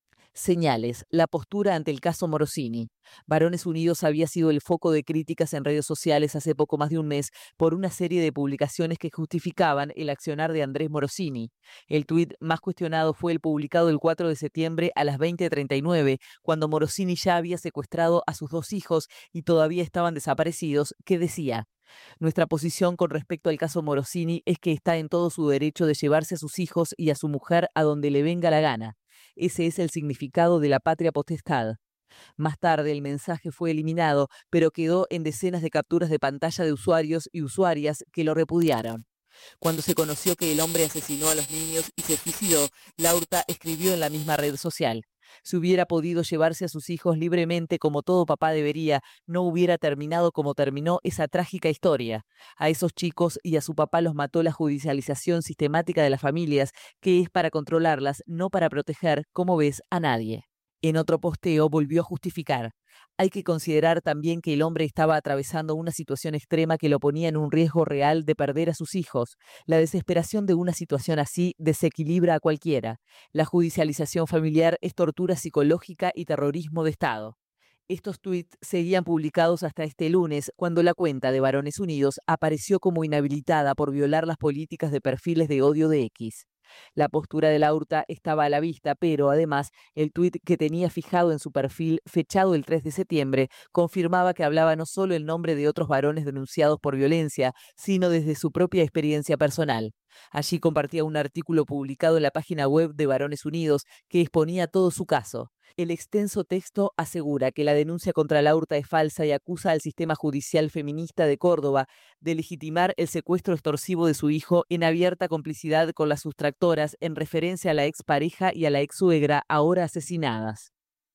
Señales, la postura ante el caso Morosini. Varones Unidos había sido el foco de críticas en redes sociales hace poco más de un mes por una serie de publicaciones que justificaban el accionar de Andrés Morosini. El tuit más cuestionado fue el publicado el 4 de septiembre a las 20:39, cuando Morosini ya había secuestrado a sus 2 hijos y todavía estaban desaparecidos, que decía: "Nuestra posición con respecto al caso Morosini es que está en todo su derecho de llevarse a sus hijos y a su mujer a donde le venga la gana. Ese es el significado de la patria potestad". Más tarde el mensaje fue eliminado, pero quedó en decenas de capturas de pantalla de usuarios y usuarias que lo repudiaron. Cuando se conoció que el hombre asesinó a los niños y se suicidó, Laurta escribió en la misma red social: "Si hubiera podido llevarse a sus hijos libremente como todo papá debería, no hubiera terminado como terminó esa trágica historia. A esos chicos y a su papá los mató la judicialización sistemática de las familias, que es para controlarlas, no para proteger, como ves, a nadie". En otro posteo volvió a justificar: "Hay que considerar también que el hombre estaba atravesando una situación extrema que lo ponía en un riesgo real de perder a sus hijos. La desesperación de una situación así desequilibra a cualquiera. La judicialización familiar es tortura psicológica y terrorismo de Estado". Estos tuits seguían publicados hasta este lunes, cuando la cuenta de Varones Unidos apareció como inhabilitada por violar las políticas de perfiles de odio de X. La postura de Laurta estaba a la vista, pero además el tuit que tenía fijado en su perfil, fechado el 3 de septiembre, confirmaba que hablaba no solo en nombre de otros varones denunciados por violencia, sino desde su propia experiencia personal. Allí compartía un artículo publicado en la página web de Varones Unidos que exponía todo su caso. El extenso texto asegura que la denuncia contra Laurta es falsa y acusa al sistema judicial feminista de Córdoba de legitimar el secuestro extorsivo de su hijo en abierta complicidad con las sustractoras, en referencia a la expareja y a la exsuegra ahora asesinadas.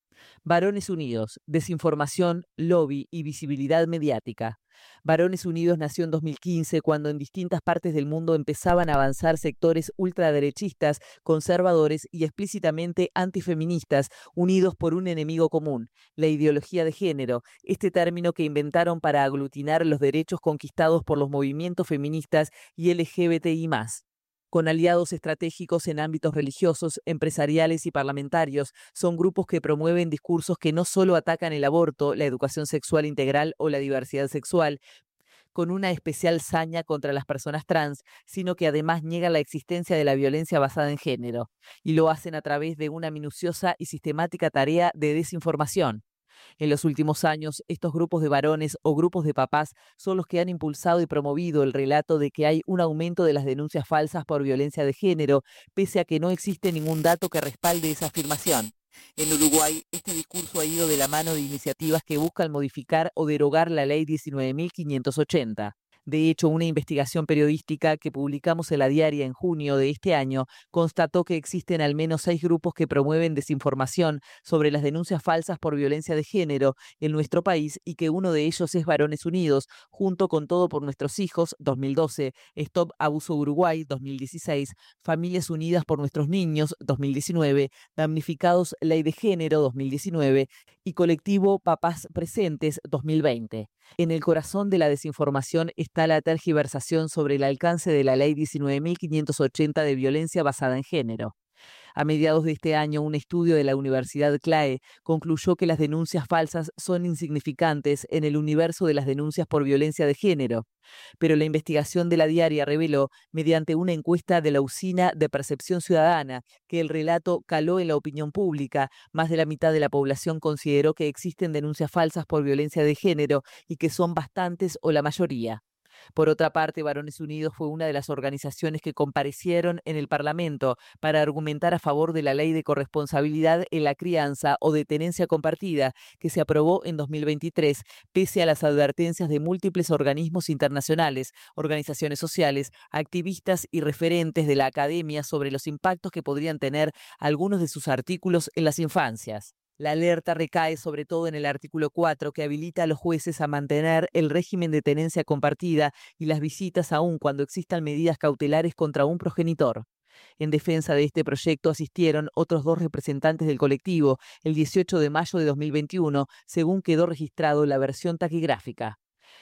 Varones Unidos, desinformación, lobby y visibilidad mediática. Varones Unidos nació en 2015, cuando en distintas partes del mundo empezaban a avanzar sectores ultraderechistas, conservadores y explícitamente antifeministas, unidos por un enemigo común: la ideología de género, este término que inventaron para aglutinar los derechos conquistados por los movimientos feministas y LGBTI+. Con aliados estratégicos en ámbitos religiosos, empresariales y parlamentarios, son grupos que promueven discursos que no solo atacan el aborto, la educación sexual integral o la diversidad sexual, con una especial saña contra las personas trans, sino que además niegan la existencia de la violencia basada en género, y lo hacen a través de una minuciosa y sistemática tarea de desinformación. En los últimos años, estos grupos de varones o grupos de papás son los que han impulsado y promovido el relato de que hay un aumento de las denuncias falsas por violencia de género, pese a que no existe ningún dato que respalde esa afirmación. En Uruguay, este discurso ha ido de la mano de iniciativas que buscan modificar o derogar la Ley 19.580. De hecho, una investigación periodística que publicamos en La Diaria en junio de este año constató que existen al menos 6 grupos que promueven desinformación sobre las denuncias falsas por violencia de género en nuestro país y que uno de ellos es Varones Unidos, junto con Todo por Nuestros Hijos, 2012, Stop Abuso Uruguay, 2016, Familias Unidas por Nuestros Niños, 2019, Damnificados Ley de Género, 2019 y Colectivo Papás Presentes, 2020. En el corazón de la desinformación está la tergiversación sobre el alcance de la Ley 19.580 de violencia basada en género. A mediados de este año, un estudio de la Universidad CLAE concluyó que las denuncias falsas son insignificantes en el universo de las denuncias por violencia de género. Pero la investigación de La Diaria reveló, mediante una encuesta de la Usina de Percepción Ciudadana, que el relato caló en la opinión pública. Más de la mitad de la población consideró que existen denuncias falsas por violencia de género y que son bastantes o la mayoría. Por otra parte, Varones Unidos fue una de las organizaciones que comparecieron en el Parlamento para argumentar a favor de la ley de corresponsabilidad en la crianza o de tenencia compartida que se aprobó en 2023, pese a las advertencias de múltiples organismos internacionales, organizaciones sociales, activistas y referentes de la academia sobre los impactos que podrían tener algunos de sus artículos en las infancias. La alerta recae sobre todo en el artículo 4, que habilita a los jueces a mantener el régimen de tenencia compartida y las visitas aún cuando existan medidas cautelares contra un progenitor. En defensa de este proyecto asistieron otros 2 representantes del colectivo el 18 de mayo de 2021, según quedó registrado la versión taquigráfica.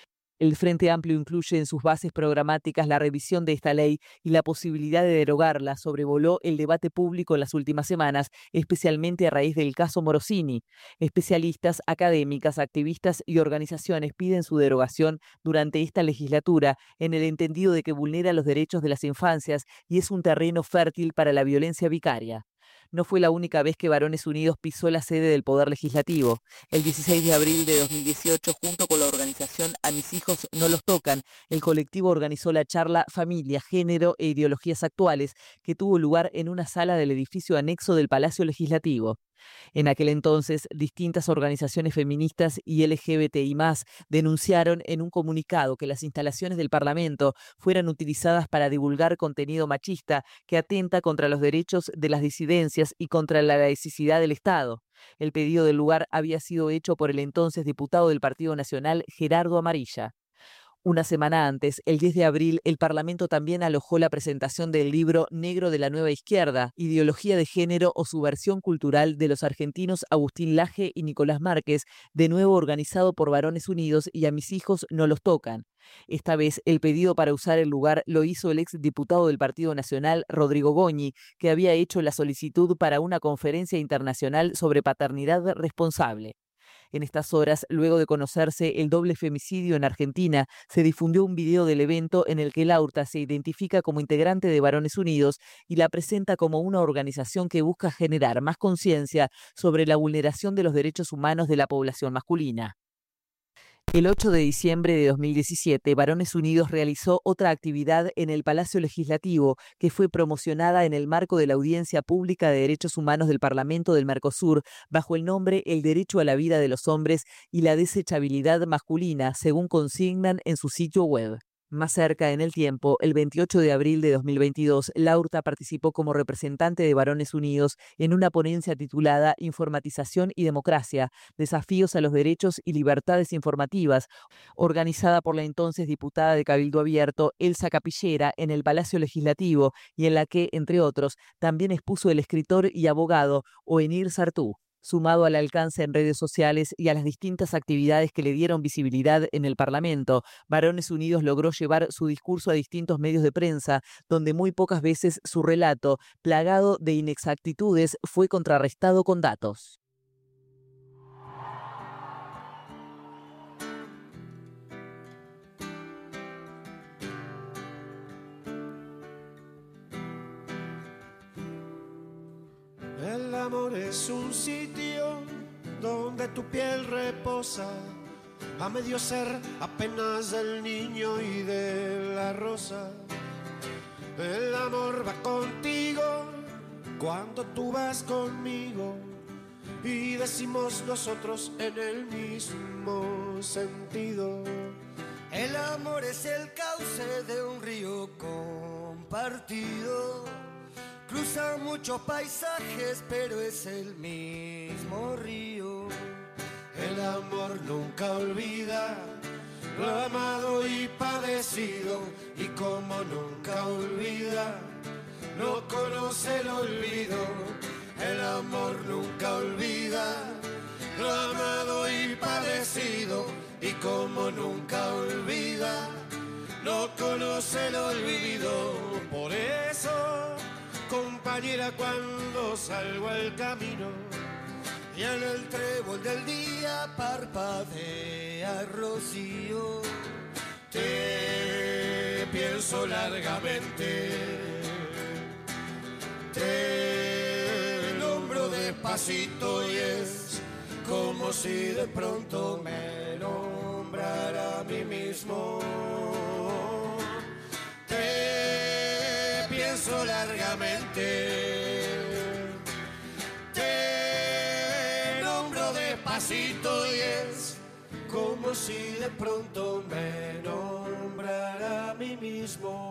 El Frente Amplio incluye en sus bases programáticas la revisión de esta ley y la posibilidad de derogarla. Sobrevoló el debate público en las últimas semanas, especialmente a raíz del caso Morosini. Especialistas, académicas, activistas y organizaciones piden su derogación durante esta legislatura, en el entendido de que vulnera los derechos de las infancias y es un terreno fértil para la violencia vicaria. No fue la única vez que Varones Unidos pisó la sede del Poder Legislativo. El 16 de abril de 2018, junto con la organización A Mis Hijos No Los Tocan, el colectivo organizó la charla Familia, Género e Ideologías Actuales, que tuvo lugar en una sala del edificio anexo del Palacio Legislativo. En aquel entonces, distintas organizaciones feministas y LGBTI+ denunciaron en un comunicado que las instalaciones del Parlamento fueran utilizadas para divulgar contenido machista que atenta contra los derechos de las disidencias y contra la laicidad del Estado. El pedido del lugar había sido hecho por el entonces diputado del Partido Nacional, Gerardo Amarilla. Una semana antes, el 10 de abril, el Parlamento también alojó la presentación del libro Negro de la Nueva Izquierda, Ideología de Género o Subversión Cultural de los argentinos Agustín Laje y Nicolás Márquez, de nuevo organizado por Varones Unidos y A Mis Hijos No Los Tocan. Esta vez, el pedido para usar el lugar lo hizo el exdiputado del Partido Nacional, Rodrigo Goñi, que había hecho la solicitud para una conferencia internacional sobre paternidad responsable. En estas horas, luego de conocerse el doble femicidio en Argentina, se difundió un video del evento en el que Laurta se identifica como integrante de Varones Unidos y la presenta como una organización que busca generar más conciencia sobre la vulneración de los derechos humanos de la población masculina. El 8 de diciembre de 2017, Varones Unidos realizó otra actividad en el Palacio Legislativo que fue promocionada en el marco de la Audiencia Pública de Derechos Humanos del Parlamento del Mercosur bajo el nombre El Derecho a la Vida de los Hombres y la Desechabilidad Masculina, según consignan en su sitio web. Más cerca en el tiempo, el 28 de abril de 2022, Laurta participó como representante de Varones Unidos en una ponencia titulada Informatización y Democracia, Desafíos a los Derechos y Libertades Informativas, organizada por la entonces diputada de Cabildo Abierto, Elsa Capillera, en el Palacio Legislativo, y en la que, entre otros, también expuso el escritor y abogado Oenir Sartú. Sumado al alcance en redes sociales y a las distintas actividades que le dieron visibilidad en el Parlamento, Varones Unidos logró llevar su discurso a distintos medios de prensa, donde muy pocas veces su relato, plagado de inexactitudes, fue contrarrestado con datos. El amor es un sitio donde tu piel reposa, a medio ser apenas del niño y de la rosa. El amor va contigo cuando tú vas conmigo, y decimos nosotros en el mismo sentido. El amor es el cauce de un río compartido, cruza muchos paisajes, pero es el mismo río. El amor nunca olvida lo amado y padecido, y como nunca olvida, no conoce el olvido. El amor nunca olvida lo amado y padecido, y como nunca olvida, no conoce el olvido. Por eso, compañera, cuando salgo al camino y en el trébol del día parpadea rocío, te pienso largamente, te nombro despacito, y es como si de pronto me nombrara a mí mismo. Te pienso largamente, te nombro despacito, y es como si de pronto me nombrara a mí mismo.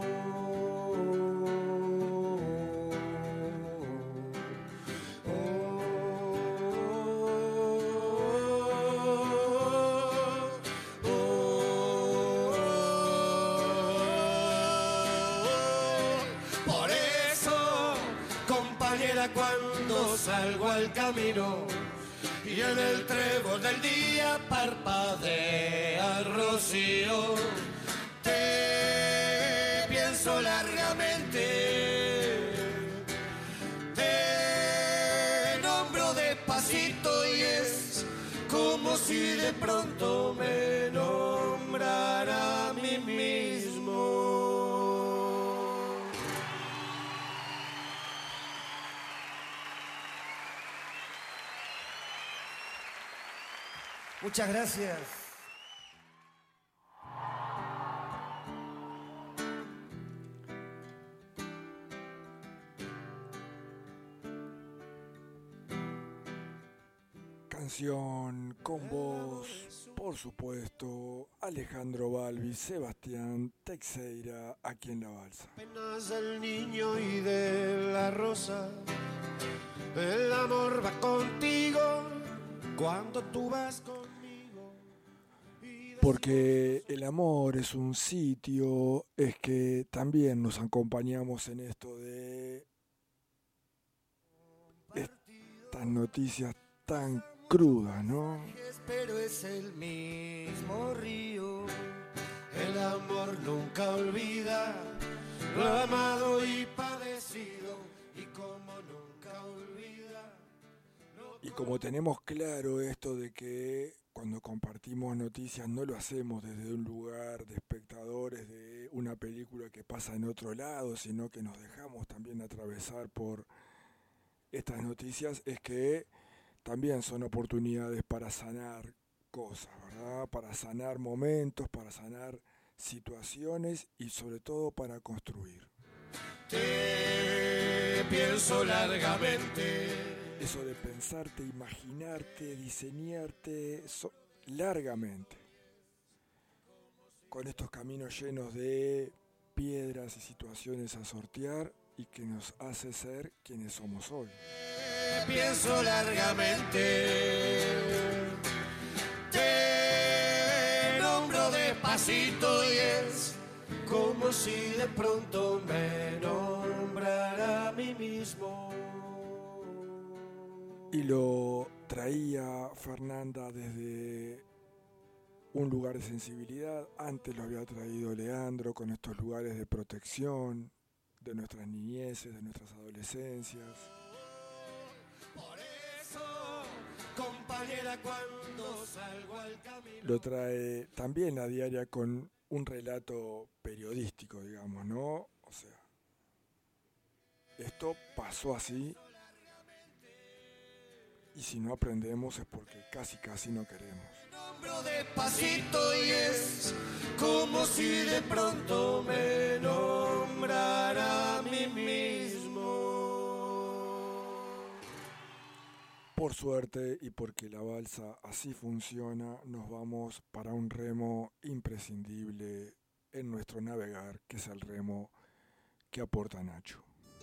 Cuando salgo al camino y en el trébol del día parpadea el rocío, te pienso largamente, te nombro despacito, y es como si de pronto me nombrara a mí mismo. Muchas gracias. Canción con voz, por supuesto, Alejandro Balbi, Sebastián Teixeira, aquí en La Balsa. Apenas del niño y de la rosa, el amor va contigo cuando tú vas conmigo. Porque el amor es un sitio, es que también nos acompañamos en esto de estas noticias tan crudas, ¿no? Pero es el mismo río. El amor nunca olvida lo amado y padecido, y como nunca olvida. Y como tenemos claro esto de que cuando compartimos noticias no lo hacemos desde un lugar de espectadores de una película que pasa en otro lado, sino que nos dejamos también atravesar por estas noticias, es que también son oportunidades para sanar cosas, ¿verdad? Para sanar momentos, para sanar situaciones y sobre todo para construir. Te pienso largamente. Eso de pensarte, imaginarte, diseñarte largamente. Con estos caminos llenos de piedras y situaciones a sortear y que nos hace ser quienes somos hoy. Pienso largamente, te nombro despacito, y es como si de pronto me nombrara a mí mismo. Y lo traía Fernanda desde un lugar de sensibilidad. Antes lo había traído Leandro con estos lugares de protección de nuestras niñeces, de nuestras adolescencias. Por eso, compañera, cuando salgo al camino. Lo trae también la diaria con un relato periodístico, digamos, ¿no? O sea, esto pasó así. Y si no aprendemos es porque casi no queremos. Nombro despacito y es como si de pronto me nombrara a mí mismo. Por suerte y porque la balsa así funciona, nos vamos para un remo imprescindible en nuestro navegar, que es el remo que aporta Nacho.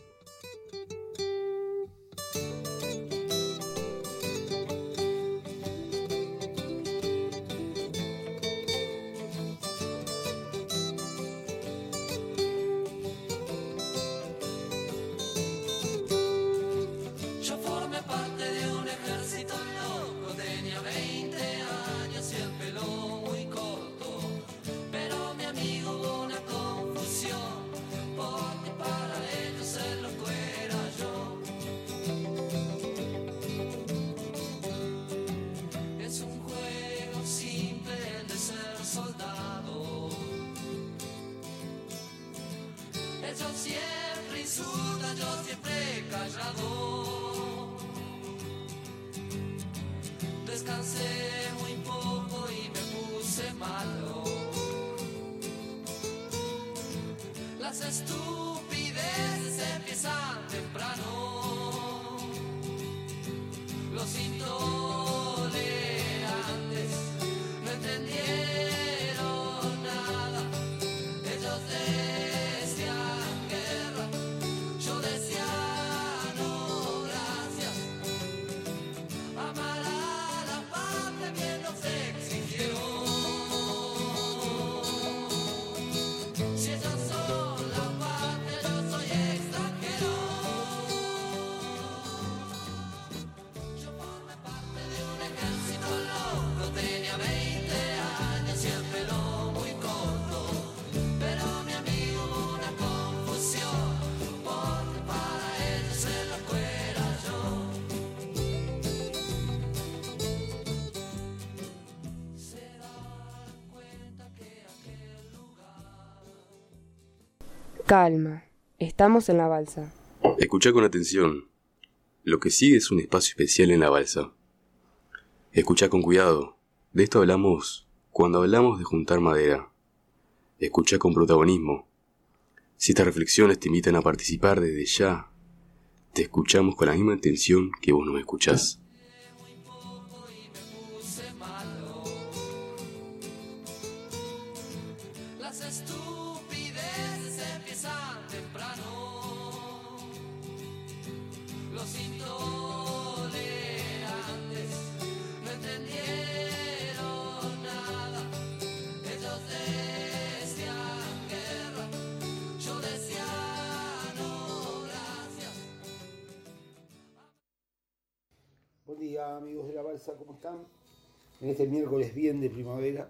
Yo formé parte de un ejército loco, tenía 20 años y el pelo muy corto, pero mi amigo hubo una confusión, porque para ellos el loco era yo. Es un juego simple el de ser soldado. Ellos siempre insultan, yo siempre callado. Descansé muy poco y me puse malo. Las estupideces empiezan temprano. Los intolerantes no entendieron nada. Ellos decían guerra, yo decía no gracias. Amar a la patria bien nos exigió. Si ellos son la patria, yo soy extranjero. Yo formé parte de un ejército loco, tenía 20 años y el pelo muy corto, pero mi amigo hubo una confusión, porque para ellos el loco era yo. Se dan cuenta que aquel lugar. Calma, estamos en la balsa. Escucha con atención. Lo que sigue es un espacio especial en la balsa. Escucha con cuidado. De esto hablamos cuando hablamos de juntar madera. Escucha con protagonismo. Si estas reflexiones te invitan a participar desde ya, te escuchamos con la misma intención que vos nos escuchás. Las estupideces empiezan temprano. Los intolerantes no entendieron nada. Ellos decían guerra, yo decía no gracias. Buen día, amigos de la balsa, ¿cómo están? En este miércoles bien de primavera.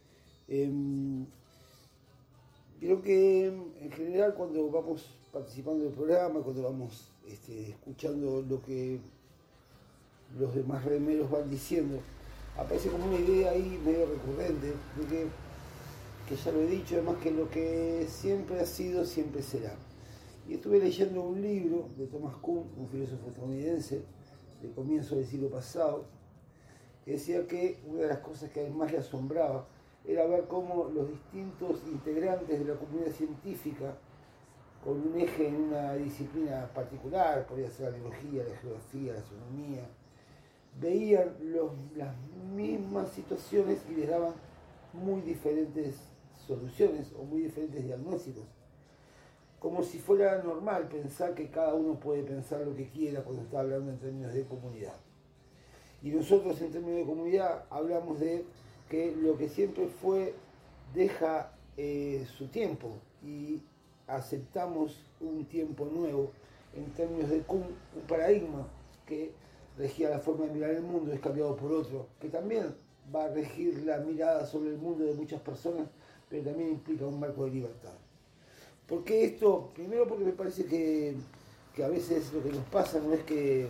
Creo que en general cuando vamos participando del programa, cuando vamos escuchando lo que los demás remeros van diciendo, aparece como una idea ahí medio recurrente de que ya lo he dicho, además que lo que siempre ha sido, siempre será. Y estuve leyendo un libro de Thomas Kuhn, un filósofo estadounidense, de comienzo del siglo pasado, que decía que una de las cosas que más le asombraba era ver cómo los distintos integrantes de la comunidad científica, con un eje en una disciplina particular, podría ser la biología, la geografía, la astronomía, veían las mismas situaciones y les daban muy diferentes soluciones o muy diferentes diagnósticos. Como si fuera normal pensar que cada uno puede pensar lo que quiera cuando está hablando en términos de comunidad. Y nosotros en términos de comunidad hablamos de que lo que siempre fue deja su tiempo y aceptamos un tiempo nuevo en términos de Kuhn, un paradigma que regía la forma de mirar el mundo es cambiado por otro, que también va a regir la mirada sobre el mundo de muchas personas, pero también implica un marco de libertad. ¿Por qué esto? Primero porque me parece que a veces lo que nos pasa no es que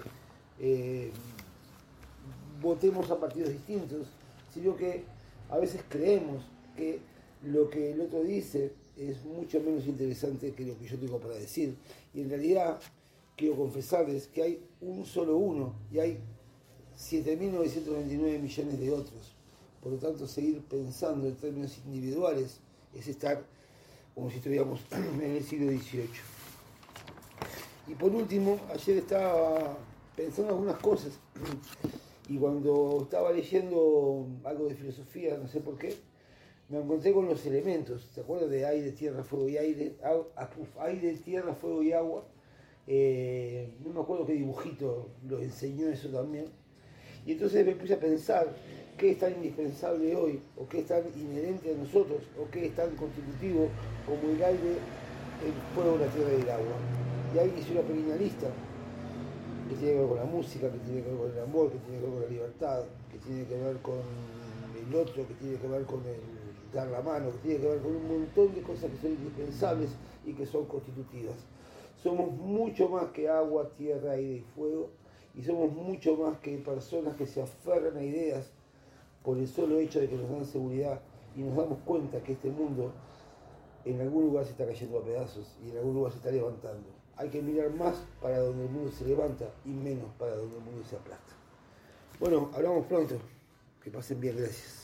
votemos a partidos distintos, sino que a veces creemos que lo que el otro dice es mucho menos interesante que lo que yo tengo para decir. Y en realidad quiero confesarles que hay un solo uno y hay 7.929 millones de otros. Por lo tanto, seguir pensando en términos individuales es estar como si estuviéramos en el siglo XVIII. Y por último, ayer estaba pensando algunas cosas y cuando estaba leyendo algo de filosofía, no sé por qué, me encontré con los elementos. ¿Te acuerdas de aire, tierra, fuego y aire? Aire, tierra, fuego y agua. No me acuerdo qué dibujito lo enseñó eso también. Y entonces me puse a pensar qué es tan indispensable hoy, o qué es tan inherente a nosotros, o qué es tan constitutivo como el aire, el fuego, la tierra y el agua. Y ahí hice una pequeña lista que tiene que ver con la música, que tiene que ver con el amor, que tiene que ver con la libertad, que tiene que ver con el otro, que tiene que ver con el dar la mano, que tiene que ver con un montón de cosas que son indispensables y que son constitutivas. Somos mucho más que agua, tierra, aire y fuego, y somos mucho más que personas que se aferran a ideas por el solo hecho de que nos dan seguridad y nos damos cuenta que este mundo en algún lugar se está cayendo a pedazos y en algún lugar se está levantando. Hay que mirar más para donde el mundo se levanta y menos para donde el mundo se aplasta. Bueno, hablamos pronto. Que pasen bien, gracias.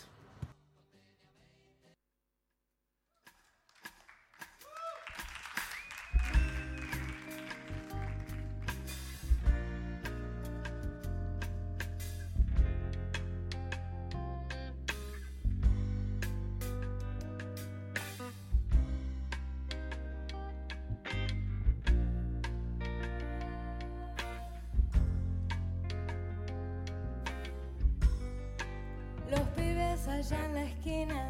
Allá en la esquina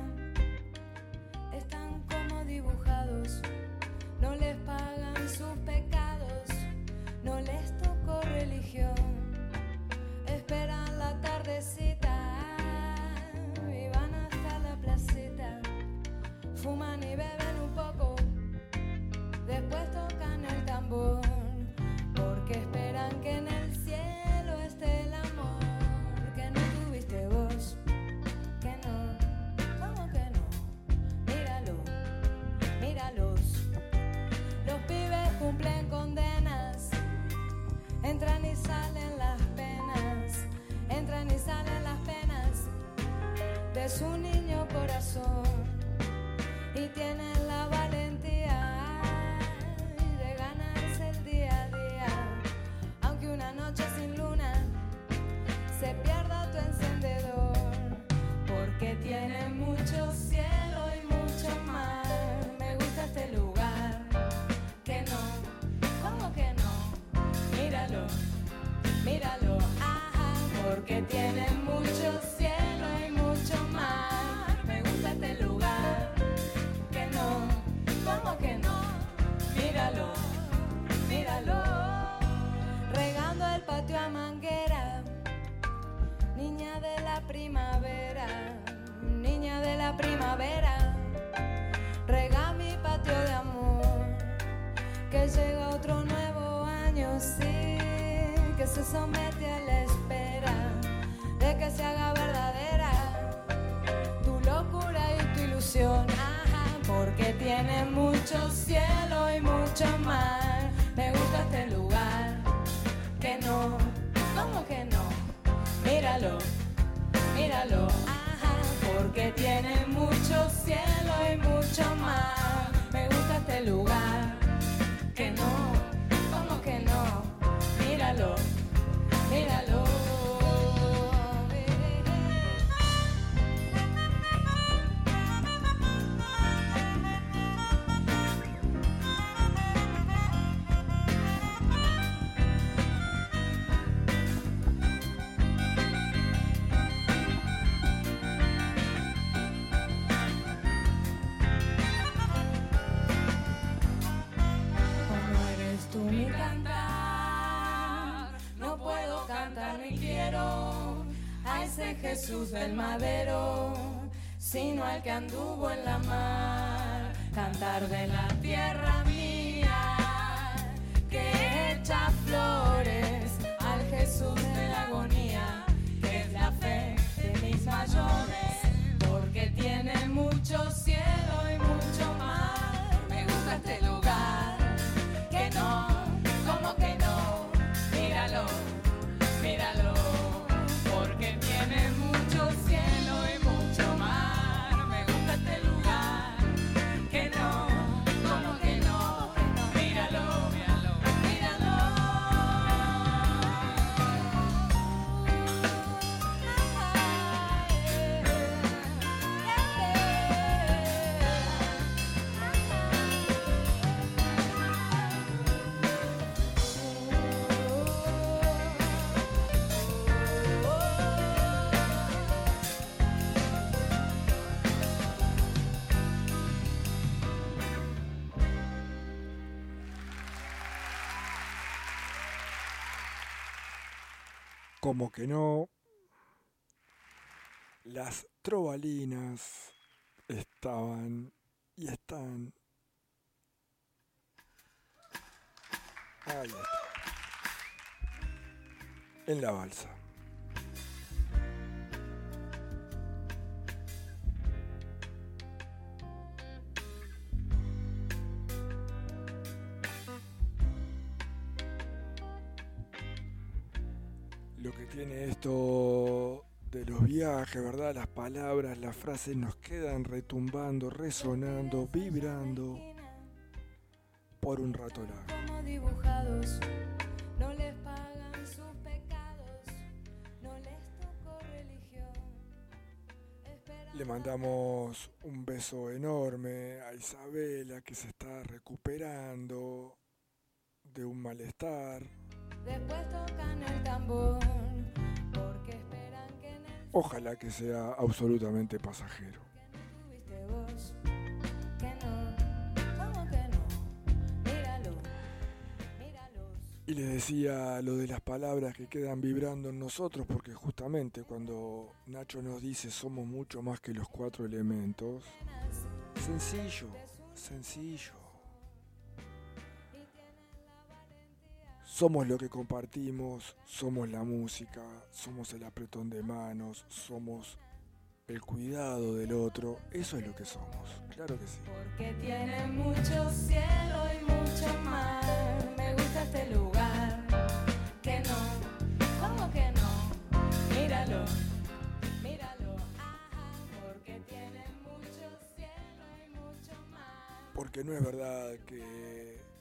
están como dibujados, no les pagan sus pecados, no les tocó religión, esperan la tardecita y van hasta la placita, fuman y beben un poco, después tocan el tambor, porque esperan que en el cielo esté el amor que no tuviste vos. Los pibes cumplen condenas, entran y salen las penas, entran y salen las penas de su niño corazón y tienen la valentía de ganarse el día a día, aunque una noche sin luna se pierda tu encendedor, porque tiene mucho cielo y mucho mar. Me gusta este lugar, que no, ¿cómo que no? Míralo, míralo, ajá, porque tiene mucho cielo y mucho mar. Me gusta este lugar, que no, ¿cómo que no? Míralo, míralo, regando el patio a manguera, niña de la primavera, niña de la primavera, rega mi patio de amor, que llega otro nuevo año, sí, que se somete a la espera de que se haga verdadera tu locura y tu ilusión, ajá, porque tiene mucho cielo y mucho mar. Me gusta este lugar, que no, ¿cómo que no? Míralo, míralo, ajá, porque tiene mucho cielo y mucho mar. Me gusta este lugar, que no, ¿cómo que no? Míralo, míralo. Jesús del madero, sino al que anduvo en la mar, cantar de la tierra mía, que echa flores al Jesús de la agonía, que es la fe de mis mayores, porque tiene mucho cielo y mucho mar. Me gusta este lugar, que no, ¿cómo que no? Míralo, míralo. Como que no, las trovalinas estaban y están. Ahí está. En la balsa. Lo que tiene esto de los viajes, ¿verdad? Las palabras, las frases nos quedan retumbando, resonando, vibrando por un rato largo. Como dibujados, no les pagan sus pecados, no les tocó religión. Le mandamos un beso enorme a Isabela, que se está recuperando de un malestar. Después tocan el tambor, porque esperan que en el... Ojalá que sea absolutamente pasajero. tuviste vos, que no, ¿cómo que no? Míralo, míralos. Y les decía lo de las palabras que quedan vibrando en nosotros, porque justamente cuando Nacho nos dice somos mucho más que los 4 elementos, sencillo, sencillo. Somos lo que compartimos, somos la música, somos el apretón de manos, somos el cuidado del otro, eso es lo que somos, claro que sí. Porque tiene mucho cielo y mucho mar, me gusta este lugar, que no, ¿cómo que no? Míralo, míralo, ajá, porque tiene mucho cielo y mucho mar. Porque no es verdad que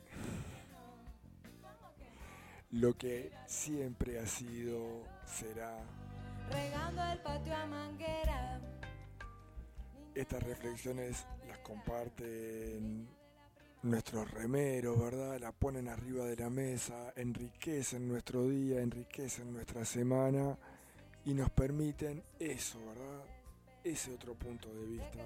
lo que siempre ha sido será. Regando el patio a manguera. Estas reflexiones las comparten nuestros remeros, ¿verdad? La ponen arriba de la mesa, enriquecen nuestro día, enriquecen nuestra semana y nos permiten eso, ¿verdad? Ese otro punto de vista,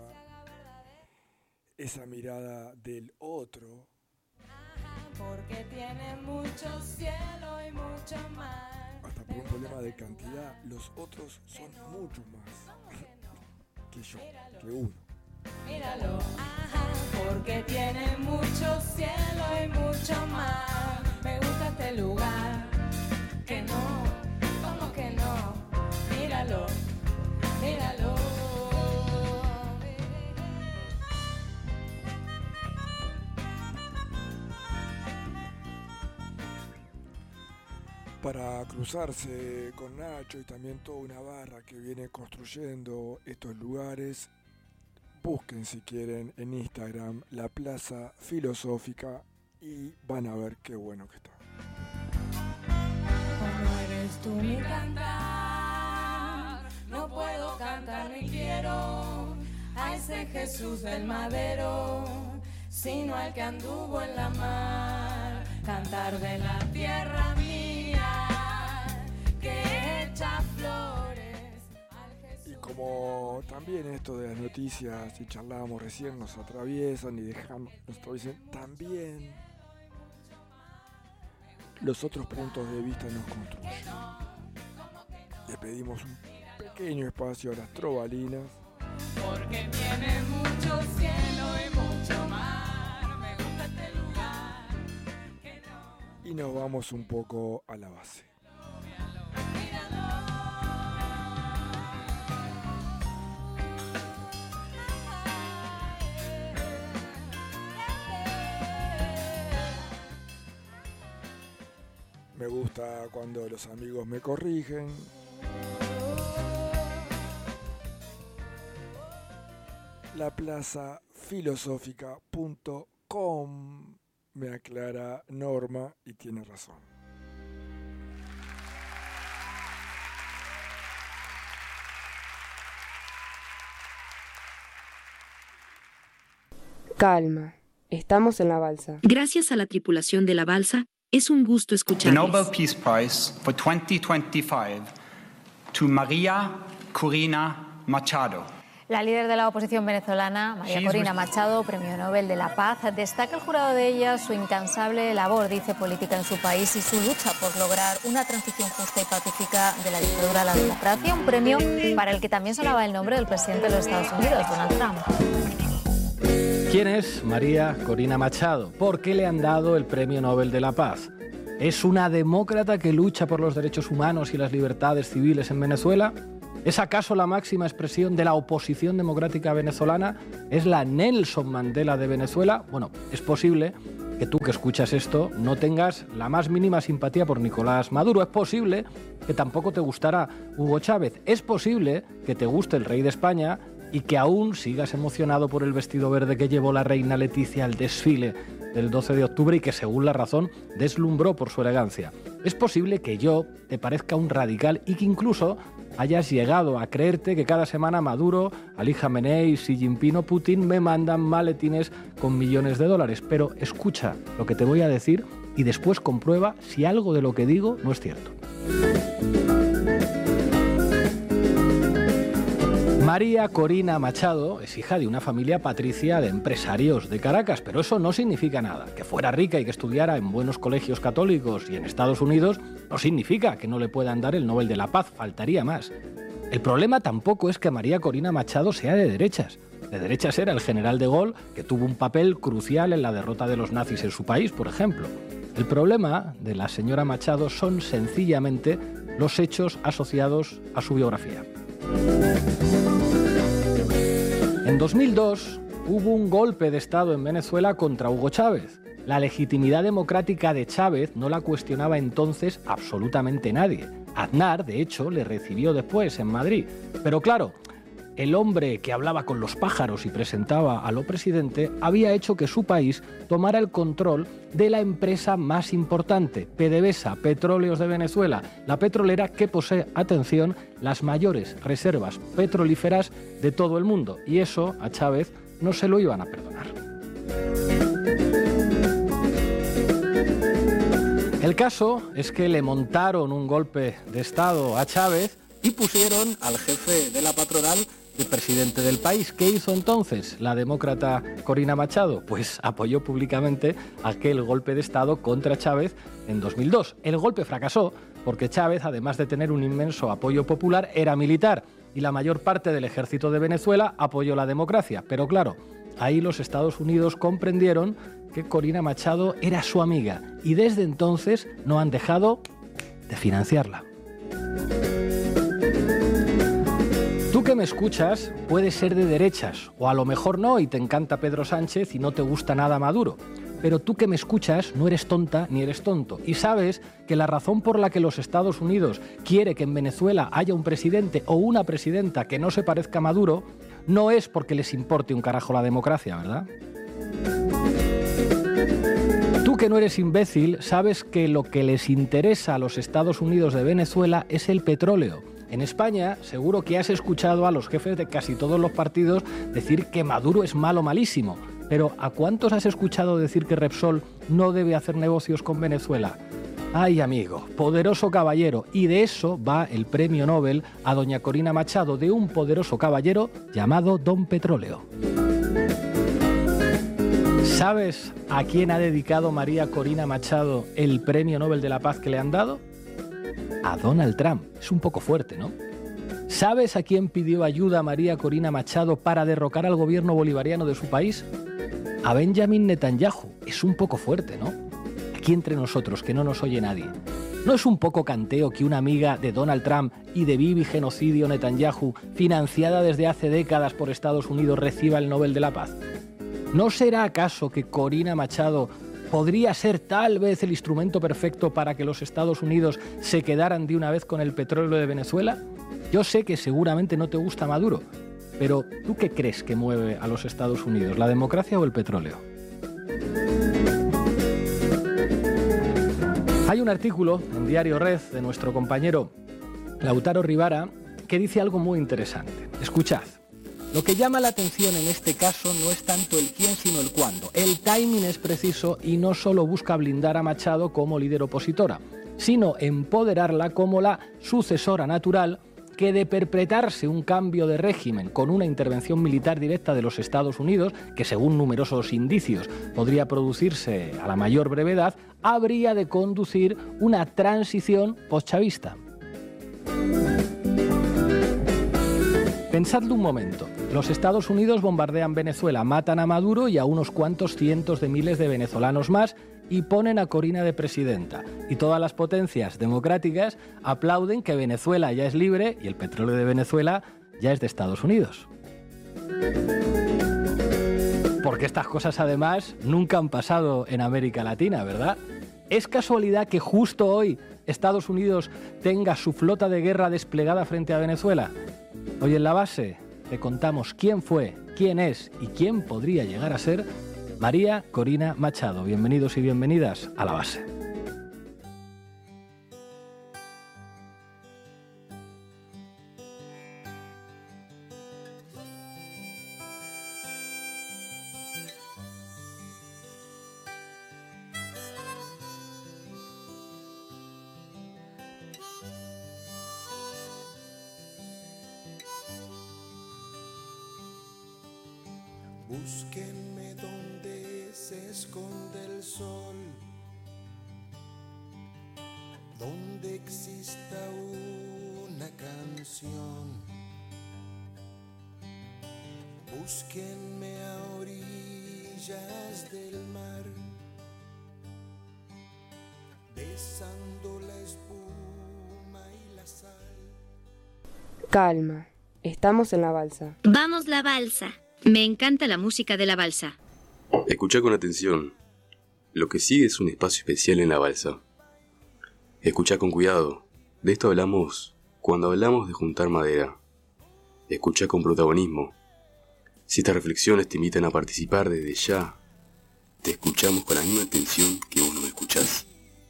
esa mirada del otro. Porque tiene mucho cielo y mucho mar. Hasta por un problema de cantidad, los otros son mucho más que yo, que uno. Míralo, ajá, porque tiene mucho cielo y mucho mar. Me gusta este lugar, que no, ¿cómo que no? Míralo, míralo. Para cruzarse con Nacho y también toda una barra que viene construyendo estos lugares, busquen si quieren en Instagram la Plaza Filosófica y van a ver qué bueno que está. No eres tú mi cantar, no puedo cantar ni quiero a ese Jesús del madero, sino al que anduvo en la mar, cantar de la tierra mía que echa flores al Jesús. Y como también esto de las noticias, y charlábamos recién, nos atraviesan y nos atraviesan, también los otros puntos de vista nos construyen. Le pedimos un pequeño espacio a las trovalinas. Porque tiene mucho cielo y mucho mar, me gusta este lugar, que no. Y nos vamos un poco a la base. Me gusta cuando los amigos me corrigen. laplazafilosófica.com, me aclara Norma y tiene razón. Calma, estamos en la balsa. Gracias a la tripulación de la balsa, es un gusto The escucharles. Nobel Peace Prize for 2025 to Maria Corina Machado. La líder de la oposición venezolana, María Corina Machado, Premio Nobel de la Paz, destaca el jurado de ella su incansable labor, dice, política en su país y su lucha por lograr una transición justa y pacífica de la dictadura a la democracia, un premio para el que también sonaba el nombre del presidente de los Estados Unidos, Donald Trump. ¿Quién es María Corina Machado? ¿Por qué le han dado el Premio Nobel de la Paz? ¿Es una demócrata que lucha por los derechos humanos y las libertades civiles en Venezuela? ¿Es acaso la máxima expresión de la oposición democrática venezolana? ¿Es la Nelson Mandela de Venezuela? Bueno, es posible que tú que escuchas esto no tengas la más mínima simpatía por Nicolás Maduro. Es posible que tampoco te gustara Hugo Chávez. Es posible que te guste el rey de España y que aún sigas emocionado por el vestido verde que llevó la reina Leticia al desfile del 12 de octubre y que, según La Razón, deslumbró por su elegancia. Es posible que yo te parezca un radical y que incluso hayas llegado a creerte que cada semana Maduro, Ali Khamenei, Xi Jinping o Putin me mandan maletines con millones de dólares. Pero escucha lo que te voy a decir y después comprueba si algo de lo que digo no es cierto. María Corina Machado es hija de una familia patricia de empresarios de Caracas, pero eso no significa nada. Que fuera rica y que estudiara en buenos colegios católicos y en Estados Unidos no significa que no le puedan dar el Nobel de la Paz, faltaría más. El problema tampoco es que María Corina Machado sea de derechas. De derechas era el general de Gaulle, que tuvo un papel crucial en la derrota de los nazis en su país, por ejemplo. El problema de la señora Machado son sencillamente los hechos asociados a su biografía. En 2002 hubo un golpe de Estado en Venezuela contra Hugo Chávez. La legitimidad democrática de Chávez no la cuestionaba entonces absolutamente nadie. Aznar, de hecho, le recibió después en Madrid. Pero claro, el hombre que hablaba con los pájaros y presentaba a lo presidente había hecho que su país tomara el control de la empresa más importante, PDVSA, Petróleos de Venezuela, la petrolera que posee, atención, las mayores reservas petrolíferas de todo el mundo. Y eso a Chávez no se lo iban a perdonar. El caso es que le montaron un golpe de Estado a Chávez y pusieron al jefe de la patronal de presidente del país. ¿Qué hizo entonces la demócrata Corina Machado? Pues apoyó públicamente aquel golpe de Estado contra Chávez en 2002. El golpe fracasó porque Chávez, además de tener un inmenso apoyo popular, era militar y la mayor parte del ejército de Venezuela apoyó la democracia. Pero claro, ahí los Estados Unidos comprendieron que Corina Machado era su amiga y desde entonces no han dejado de financiarla. Tú que me escuchas puedes ser de derechas, o a lo mejor no y te encanta Pedro Sánchez y no te gusta nada Maduro. Pero tú que me escuchas no eres tonta ni eres tonto y sabes que la razón por la que los Estados Unidos quiere que en Venezuela haya un presidente o una presidenta que no se parezca a Maduro no es porque les importe un carajo la democracia, ¿verdad? Tú que no eres imbécil sabes que lo que les interesa a los Estados Unidos de Venezuela es el petróleo. En España seguro que has escuchado a los jefes de casi todos los partidos decir que Maduro es malo, malísimo. Pero ¿a cuántos has escuchado decir que Repsol no debe hacer negocios con Venezuela? Ay, amigo, poderoso caballero. Y de eso va el premio Nobel a doña Corina Machado, de un poderoso caballero llamado Don Petróleo. ¿Sabes a quién ha dedicado María Corina Machado el premio Nobel de la Paz que le han dado? A Donald Trump. Es un poco fuerte, ¿no? ¿Sabes a quién pidió ayuda María Corina Machado para derrocar al gobierno bolivariano de su país? A Benjamin Netanyahu. Es un poco fuerte, ¿no? Aquí entre nosotros, que no nos oye nadie. ¿No es un poco canteo que una amiga de Donald Trump y de Bibi genocidio Netanyahu, financiada desde hace décadas por Estados Unidos, reciba el Nobel de la Paz? ¿No será acaso que Corina Machado podría ser tal vez el instrumento perfecto para que los Estados Unidos se quedaran de una vez con el petróleo de Venezuela? Yo sé que seguramente no te gusta Maduro, pero ¿tú qué crees que mueve a los Estados Unidos, la democracia o el petróleo? Hay un artículo en Diario Red de nuestro compañero Lautaro Rivara que dice algo muy interesante. Escuchad. Lo que llama la atención en este caso no es tanto el quién, sino el cuándo. El timing es preciso y no solo busca blindar a Machado como líder opositora, sino empoderarla como la sucesora natural que de perpetrarse un cambio de régimen con una intervención militar directa de los Estados Unidos, que según numerosos indicios podría producirse a la mayor brevedad, habría de conducir una transición postchavista. Pensadlo un momento. Los Estados Unidos bombardean Venezuela, matan a Maduro y a unos cuantos cientos de miles de venezolanos más y ponen a Corina de presidenta. Y todas las potencias democráticas aplauden que Venezuela ya es libre y el petróleo de Venezuela ya es de Estados Unidos. Porque estas cosas además nunca han pasado en América Latina, ¿verdad? ¿Es casualidad que justo hoy Estados Unidos tenga su flota de guerra desplegada frente a Venezuela? Hoy en La Base te contamos quién fue, quién es y quién podría llegar a ser María Corina Machado. Bienvenidos y bienvenidas a La Base. Búsquenme donde se esconde el sol, donde exista una canción. Búsquenme a orillas del mar, besando la espuma y la sal. Calma, estamos en la balsa. Vamos la balsa. Me encanta la música de la balsa. Escucha con atención. Lo que sigue es un espacio especial en la balsa. Escucha con cuidado. De esto hablamos cuando hablamos de juntar madera. Escucha con protagonismo. Si estas reflexiones te invitan a participar desde ya, te escuchamos con la misma atención que vos nos escuchás.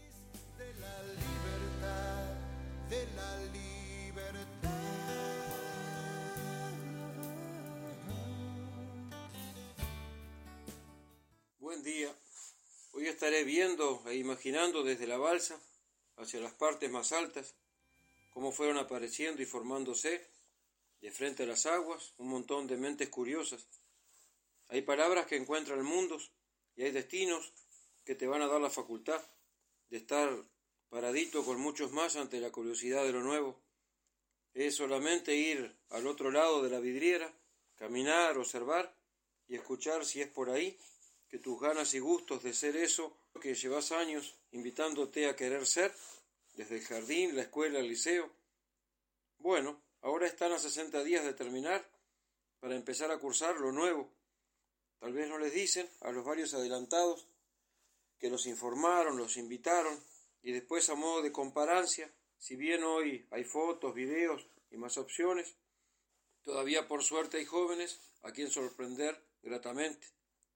Buen día. Hoy estaré viendo e imaginando desde la balsa, hacia las partes más altas, cómo fueron apareciendo y formándose, de frente a las aguas, un montón de mentes curiosas. Hay palabras que encuentran mundos y hay destinos que te van a dar la facultad de estar paradito con muchos más ante la curiosidad de lo nuevo. Es solamente ir al otro lado de la vidriera, caminar, observar y escuchar si es por ahí que tus ganas y gustos de ser eso que llevas años invitándote a querer ser, desde el jardín, la escuela, el liceo. Bueno, ahora están a 60 días de terminar para empezar a cursar lo nuevo. Tal vez no les dicen a los varios adelantados que los informaron, los invitaron y después a modo de comparancia, si bien hoy hay fotos, videos y más opciones, todavía por suerte hay jóvenes a quien sorprender gratamente.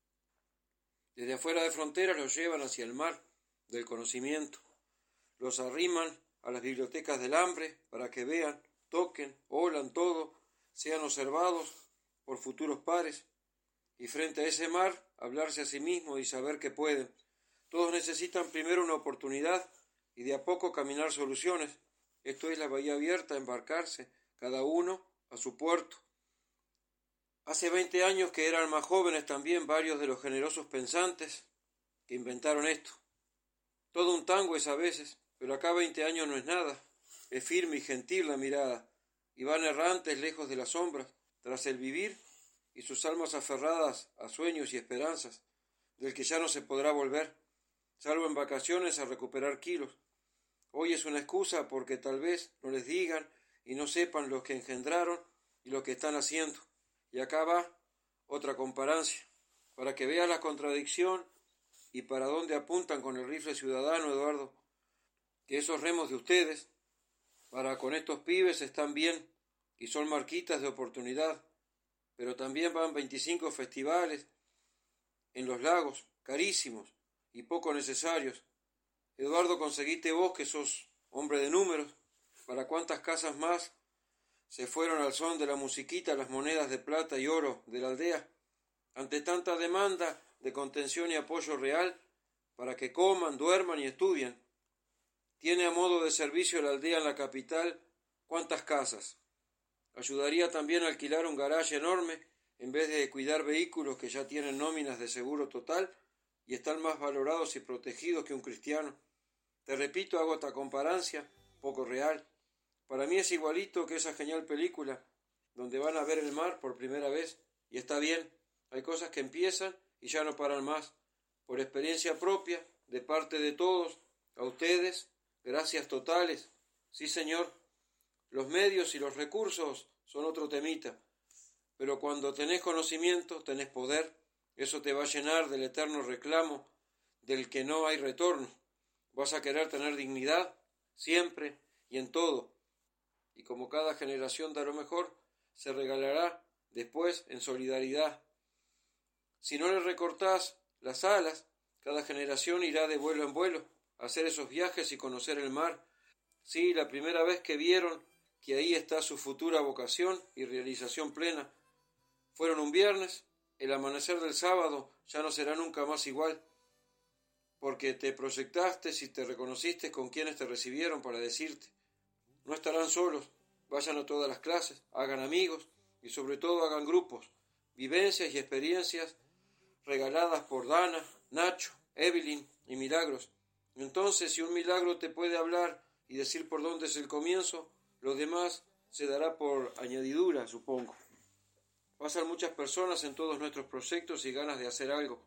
Desde afuera de fronteras los llevan hacia el mar del conocimiento, los arriman a las bibliotecas del hambre para que vean, toquen, olan todo, sean observados por futuros pares, y frente a ese mar hablarse a sí mismos y saber que pueden. Todos necesitan primero una oportunidad y de a poco caminar soluciones. Esto es la bahía abierta, embarcarse, cada uno a su puerto. Hace 20 años que eran más jóvenes también varios de los generosos pensantes que inventaron esto. Todo un tango es a veces, pero acá 20 años no es nada. Es firme y gentil la mirada, y van errantes lejos de las sombras, tras el vivir y sus almas aferradas a sueños y esperanzas, del que ya no se podrá volver, salvo en vacaciones a recuperar kilos. Hoy es una excusa porque tal vez no les digan y no sepan los que engendraron y lo que están haciendo. Y acá va otra comparancia, para que veas la contradicción y para dónde apuntan con el rifle ciudadano, Eduardo, que esos remos de ustedes, para con estos pibes están bien y son marquitas de oportunidad, pero también van 25 festivales en los lagos, carísimos y poco necesarios. Eduardo, conseguiste vos, que sos hombre de números, para cuántas casas más se fueron al son de la musiquita las monedas de plata y oro de la aldea, ante tanta demanda de contención y apoyo real para que coman, duerman y estudien. Tiene a modo de servicio la aldea en la capital ¿Cuántas casas? Ayudaría también a alquilar un garaje enorme en vez de cuidar vehículos que ya tienen nóminas de seguro total y están más valorados y protegidos que un cristiano. Te repito, hago esta comparancia, poco real. Para mí es igualito que esa genial película donde van a ver el mar por primera vez. Y está bien, hay cosas que empiezan y ya no paran más. Por experiencia propia, de parte de todos, a ustedes, gracias totales. Sí, señor, los medios y los recursos son otro temita. Pero cuando tenés conocimiento, tenés poder. Eso te va a llenar del eterno reclamo del que no hay retorno. Vas a querer tener dignidad, siempre y en todo. Y como cada generación da lo mejor, se regalará después en solidaridad. Si no le recortás las alas, cada generación irá de vuelo en vuelo a hacer esos viajes y conocer el mar. Sí, la primera vez que vieron que ahí está su futura vocación y realización plena. Fueron un viernes, el amanecer del sábado ya no será nunca más igual, porque te proyectaste y te reconociste con quienes te recibieron para decirte. No estarán solos, vayan a todas las clases, hagan amigos y sobre todo hagan grupos, vivencias y experiencias regaladas por Dana, Nacho, Evelyn y Milagros. Entonces, si un milagro te puede hablar y decir por dónde es el comienzo, lo demás se dará por añadidura, supongo. Pasan muchas personas en todos nuestros proyectos y ganas de hacer algo.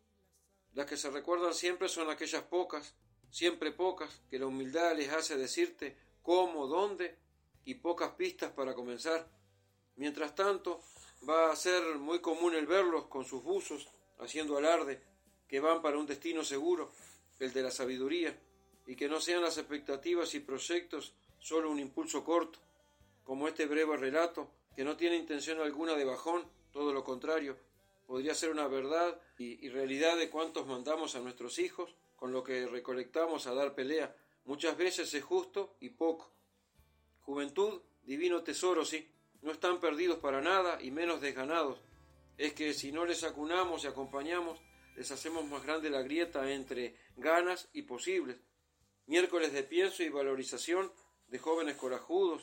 Las que se recuerdan siempre son aquellas pocas, siempre pocas, que la humildad les hace decirte cómo, dónde y pocas pistas para comenzar. Mientras tanto, va a ser muy común el verlos con sus buzos, haciendo alarde, que van para un destino seguro, el de la sabiduría, y que no sean las expectativas y proyectos solo un impulso corto, como este breve relato, que no tiene intención alguna de bajón, todo lo contrario, podría ser una verdad y realidad de cuantos mandamos a nuestros hijos, con lo que recolectamos a dar pelea. Muchas veces es justo y poco. Juventud, divino tesoro, sí, no están perdidos para nada y menos desganados. Es que si no les acunamos y acompañamos, les hacemos más grande la grieta entre ganas y posibles. Miércoles de pienso y valorización de jóvenes corajudos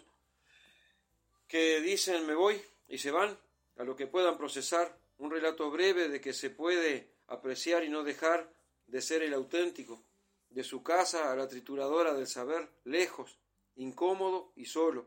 que dicen me voy y se van a lo que puedan procesar. Un relato breve de que se puede apreciar y no dejar de ser el auténtico, de su casa a la trituradora del saber, lejos, incómodo y solo.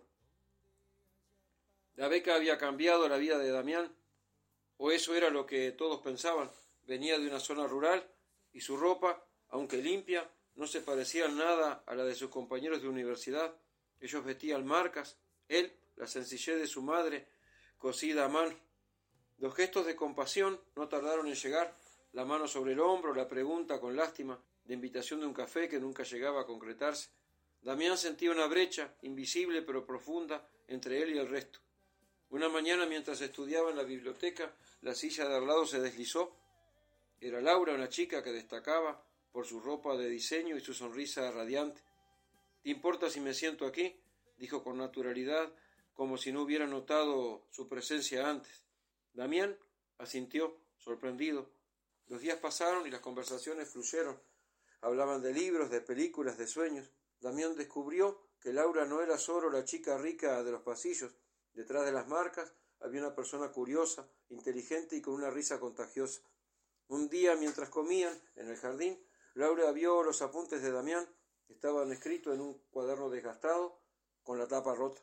La beca había cambiado la vida de Damián, o eso era lo que todos pensaban. Venía de una zona rural y su ropa, aunque limpia, no se parecía en nada a la de sus compañeros de universidad. Ellos vestían marcas, él, la sencillez de su madre, cosida a mano. Los gestos de compasión no tardaron en llegar, la mano sobre el hombro, la pregunta con lástima, de invitación de un café que nunca llegaba a concretarse. Damián sentía una brecha, invisible pero profunda, entre él y el resto. Una mañana, mientras estudiaba en la biblioteca, la silla de al lado se deslizó. Era Laura, una chica que destacaba por su ropa de diseño y su sonrisa radiante. ¿Te importa si me siento aquí?, dijo con naturalidad, como si no hubiera notado su presencia antes. Damián asintió, sorprendido. Los días pasaron y las conversaciones fluyeron. Hablaban de libros, de películas, de sueños. Damián descubrió que Laura no era solo la chica rica de los pasillos. Detrás de las marcas había una persona curiosa, inteligente y con una risa contagiosa. Un día, mientras comían en el jardín, Laura vio los apuntes de Damián. Estaban escritos en un cuaderno desgastado, con la tapa rota.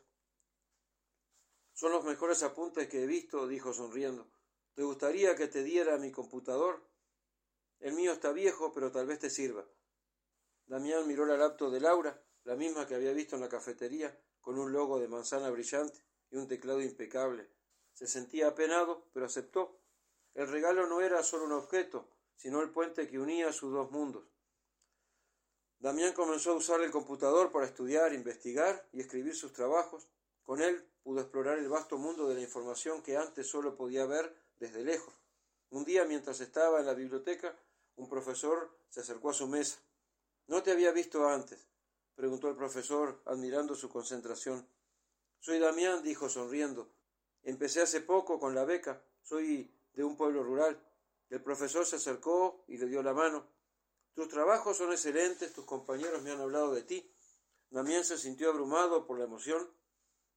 «Son los mejores apuntes que he visto», dijo sonriendo. «¿Te gustaría que te diera mi computador? El mío está viejo, pero tal vez te sirva». Damián miró la laptop de Laura, la misma que había visto en la cafetería, con un logo de manzana brillante y un teclado impecable. Se sentía apenado, pero aceptó. El regalo no era solo un objeto, sino el puente que unía sus dos mundos. Damián comenzó a usar el computador para estudiar, investigar y escribir sus trabajos. Con él pudo explorar el vasto mundo de la información que antes solo podía ver desde lejos. Un día, mientras estaba en la biblioteca, un profesor se acercó a su mesa. «¿No te había visto antes?», preguntó el profesor, admirando su concentración. «Soy Damián», dijo sonriendo. «Empecé hace poco con la beca. Soy de un pueblo rural». El profesor se acercó y le dio la mano. «Tus trabajos son excelentes, tus compañeros me han hablado de ti». Damián se sintió abrumado por la emoción.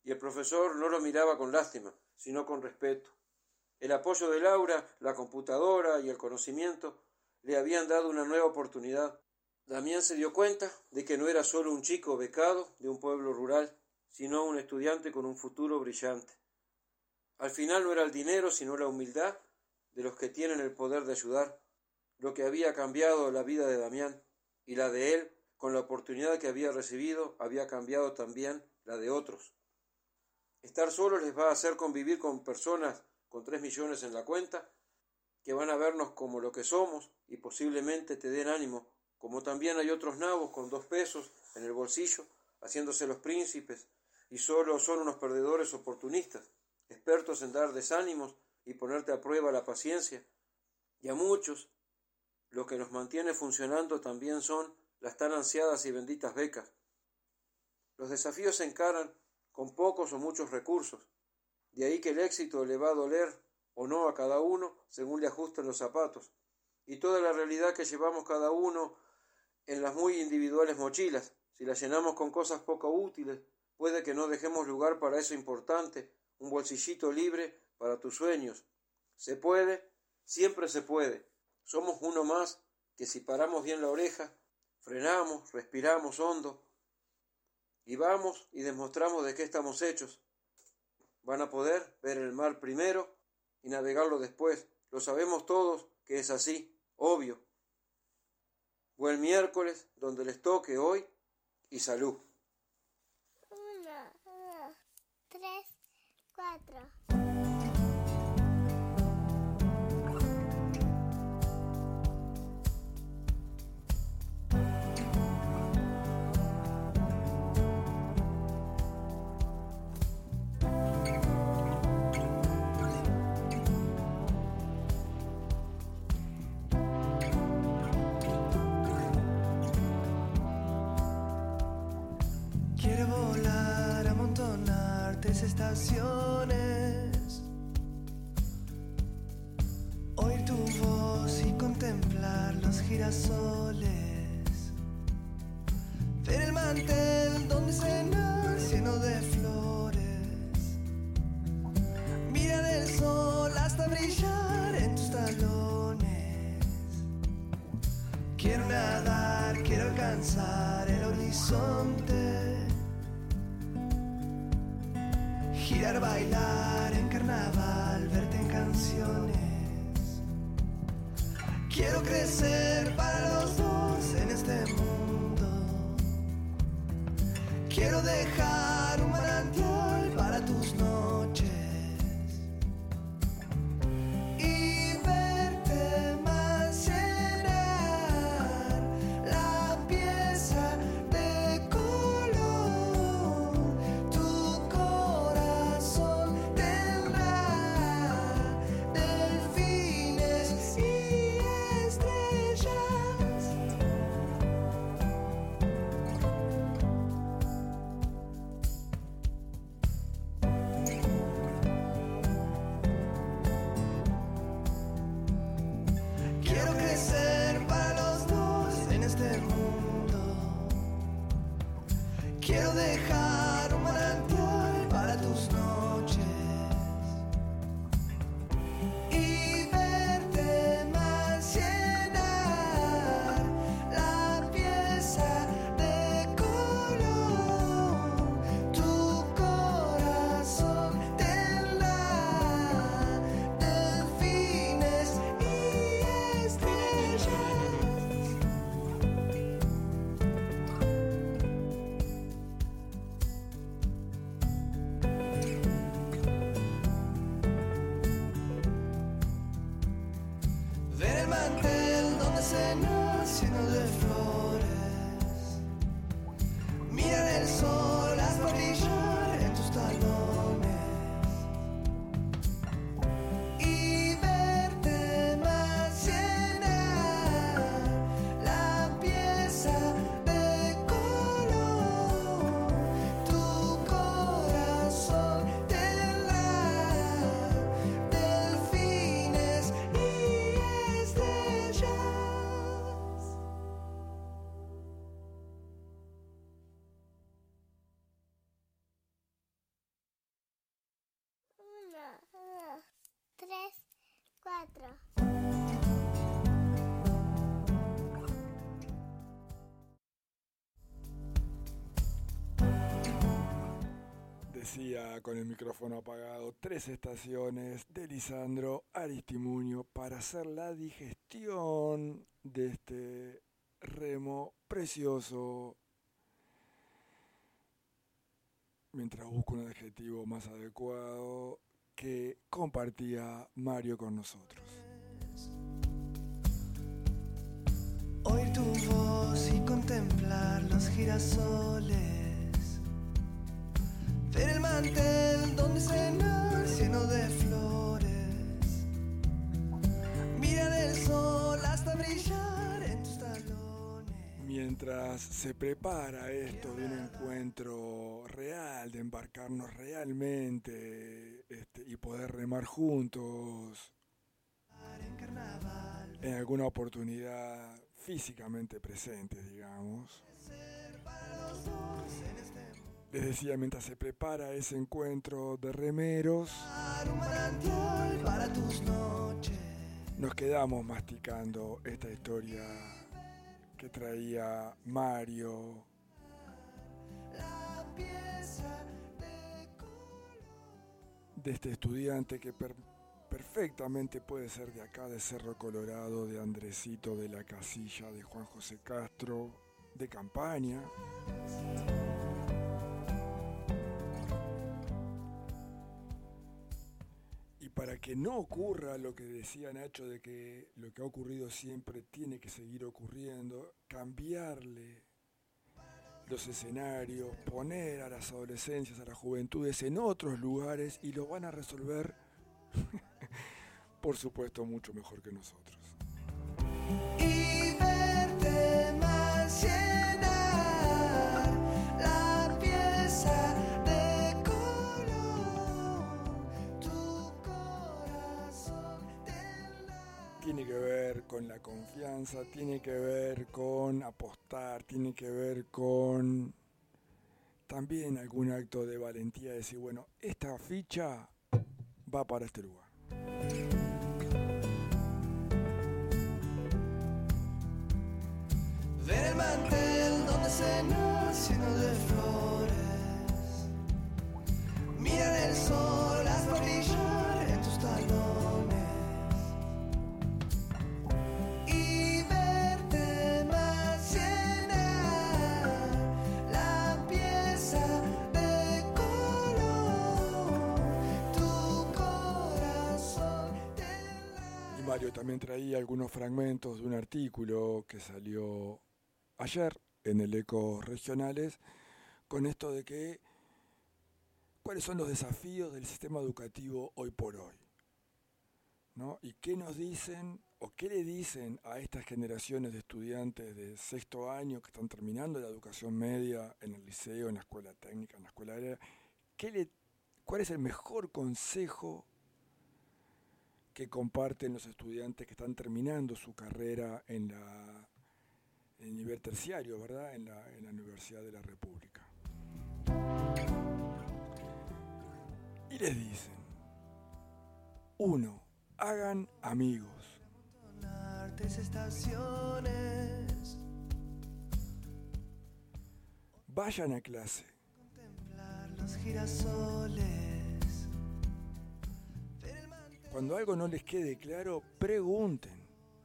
y el profesor no lo miraba con lástima, sino con respeto. El apoyo de Laura, la computadora y el conocimiento le habían dado una nueva oportunidad. Damián se dio cuenta de que no era solo un chico becado de un pueblo rural, sino un estudiante con un futuro brillante. Al final no era el dinero, sino la humildad de los que tienen el poder de ayudar, lo que había cambiado la vida de Damián, y la de él, con la oportunidad que había recibido, había cambiado también la de otros. Estar solo les va a hacer convivir con personas con 3 millones en la cuenta, que van a vernos como lo que somos y posiblemente te den ánimo, como también hay otros nabos con 2 pesos en el bolsillo, haciéndose los príncipes, y solo son unos perdedores oportunistas, expertos en dar desánimos y ponerte a prueba la paciencia. Y a muchos, lo que nos mantiene funcionando también son las tan ansiadas y benditas becas. Los desafíos se encaran con pocos o muchos recursos, de ahí que el éxito le va a doler o no a cada uno según le ajusten los zapatos, y toda la realidad que llevamos cada uno en las muy individuales mochilas. Si las llenamos con cosas poco útiles, puede que no dejemos lugar para eso importante, un bolsillito libre para tus sueños. ¿Se puede? Siempre se puede. Somos uno más que si paramos bien la oreja, frenamos, respiramos hondo, y vamos y demostramos de qué estamos hechos. Van a poder ver el mar primero y navegarlo después. Lo sabemos todos que es así, obvio. Buen miércoles, donde les toque hoy, y salud. 1, 2, 3, 4. Quiero volar, amontonar 3 estaciones, oír tu voz y contemplar los girasoles, ver el mantel donde cenas lleno de flores, mirar el sol hasta brillar en tus talones. Quiero nadar, quiero alcanzar el horizonte, girar, bailar en carnaval, verte en canciones. Quiero crecer para los dos en este mundo. Quiero dejar un manantial para tus noches y verte más llenar la pieza de color. Tu corazón tendrá delfines y estrellas. Quiero crecer para los dos en este mundo. Quiero dejar un manantial para tus noches y verte más llenar la pieza de color. Tu corazón tendrá delfines y estrellas. 4. Decía con el micrófono apagado, 3 estaciones de Lisandro Aristimuño para hacer la digestión de este remo precioso. Mientras busco un adjetivo más adecuado que compartía Mario con nosotros. Oír tu voz y contemplar los girasoles. Ver el mantel donde cenar lleno de flores. Mirar el sol hasta brillar en tus talones. Mientras se prepara esto de un encuentro real, de embarcarnos realmente y poder remar juntos en alguna oportunidad físicamente presente, digamos. Les decía, mientras se prepara ese encuentro de remeros, nos quedamos masticando esta historia que traía Mario. De este estudiante que perfectamente puede ser de acá, de Cerro Colorado, de Andresito de la Casilla, de Juan José Castro, de Campaña. Y para que no ocurra lo que decía Nacho, de que lo que ha ocurrido siempre tiene que seguir ocurriendo, cambiarle los escenarios, poner a las adolescencias, a las juventudes en otros lugares, y lo van a resolver, por supuesto, mucho mejor que nosotros. Y verte más llenar la pieza de color, tu corazón Tiene que ver con la confianza, tiene que ver con apostar, tiene que ver con también algún acto de valentía, de decir, bueno, esta ficha va para este lugar. ver el mantel donde cenas lleno de flores. Mirar el sol hasta brillar en tus talones. Y verte más llenar la pieza de color, tu corazón. Y Mario también traía algunos fragmentos de un artículo que salió ayer en el Ecos Regionales, con esto de que cuáles son los desafíos del sistema educativo hoy por hoy, ¿no? Y qué nos dicen o qué le dicen a estas generaciones de estudiantes de 6º año que están terminando la educación media en el liceo, en la escuela técnica, en la escuela agraria. ¿Cuál es el mejor consejo que comparten los estudiantes que están terminando su carrera en el nivel terciario, ¿verdad? En la Universidad de la República? Y les dicen, 1, hagan amigos. Estaciones. Vayan a clase. Contemplar los girasoles. Cuando algo no les quede claro, pregunten.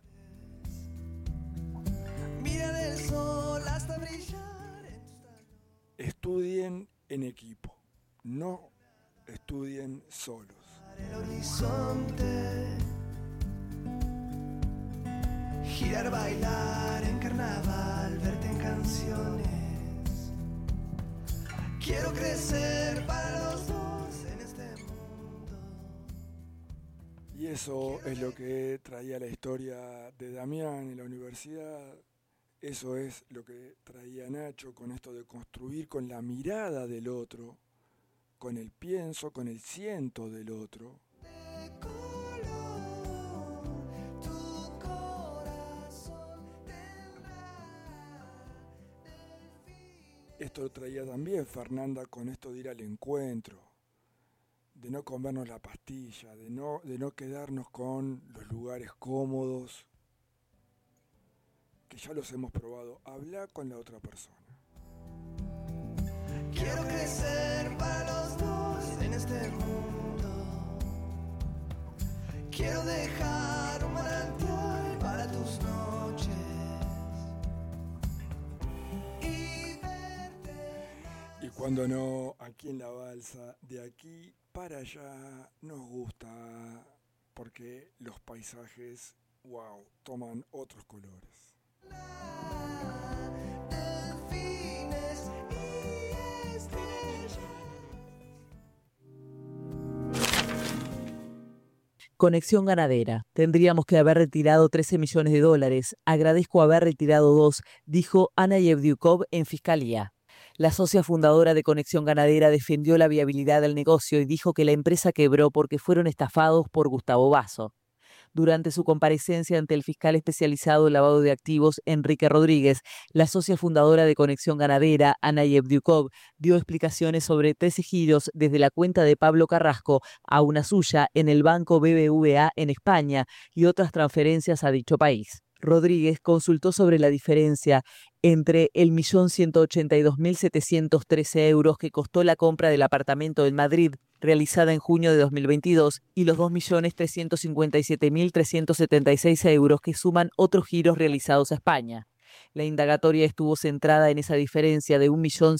Mirar el sol hasta brillar en tus talones. Estudien en equipo, no estudien solos. El horizonte. Girar, bailar en carnaval, verte en canciones. Quiero crecer para los dos en este mundo. Y eso es lo que traía la historia de Damián en la universidad. Eso es lo que traía Nacho con esto de construir con la mirada del otro, con el pienso, con el siento del otro. Esto lo traía también Fernanda con esto de ir al encuentro, no comernos la pastilla, de no quedarnos con los lugares cómodos, que ya los hemos probado. Habla con la otra persona. Quiero crecer para los dos en este mundo. Quiero dejar un manantial para tus noches. Y cuando no, aquí en la balsa, de aquí para allá, nos gusta porque los paisajes, wow, toman otros colores. Delfines y estrellas. Conexión Ganadera. Tendríamos que haber retirado 13 millones de dólares. Agradezco haber retirado 2, dijo Ana Yevdyukov en Fiscalía. La socia fundadora de Conexión Ganadera defendió la viabilidad del negocio y dijo que la empresa quebró porque fueron estafados por Gustavo Basso. Durante su comparecencia ante el fiscal especializado en lavado de activos, Enrique Rodríguez, la socia fundadora de Conexión Ganadera, Ana Yevdyukov, dio explicaciones sobre 13 giros desde la cuenta de Pablo Carrasco a una suya en el banco BBVA en España y otras transferencias a dicho país. Rodríguez consultó sobre la diferencia entre el 1.182.713 euros que costó la compra del apartamento en Madrid, realizada en junio de 2022, y los 2.357.376 euros que suman otros giros realizados a España. La indagatoria estuvo centrada en esa diferencia de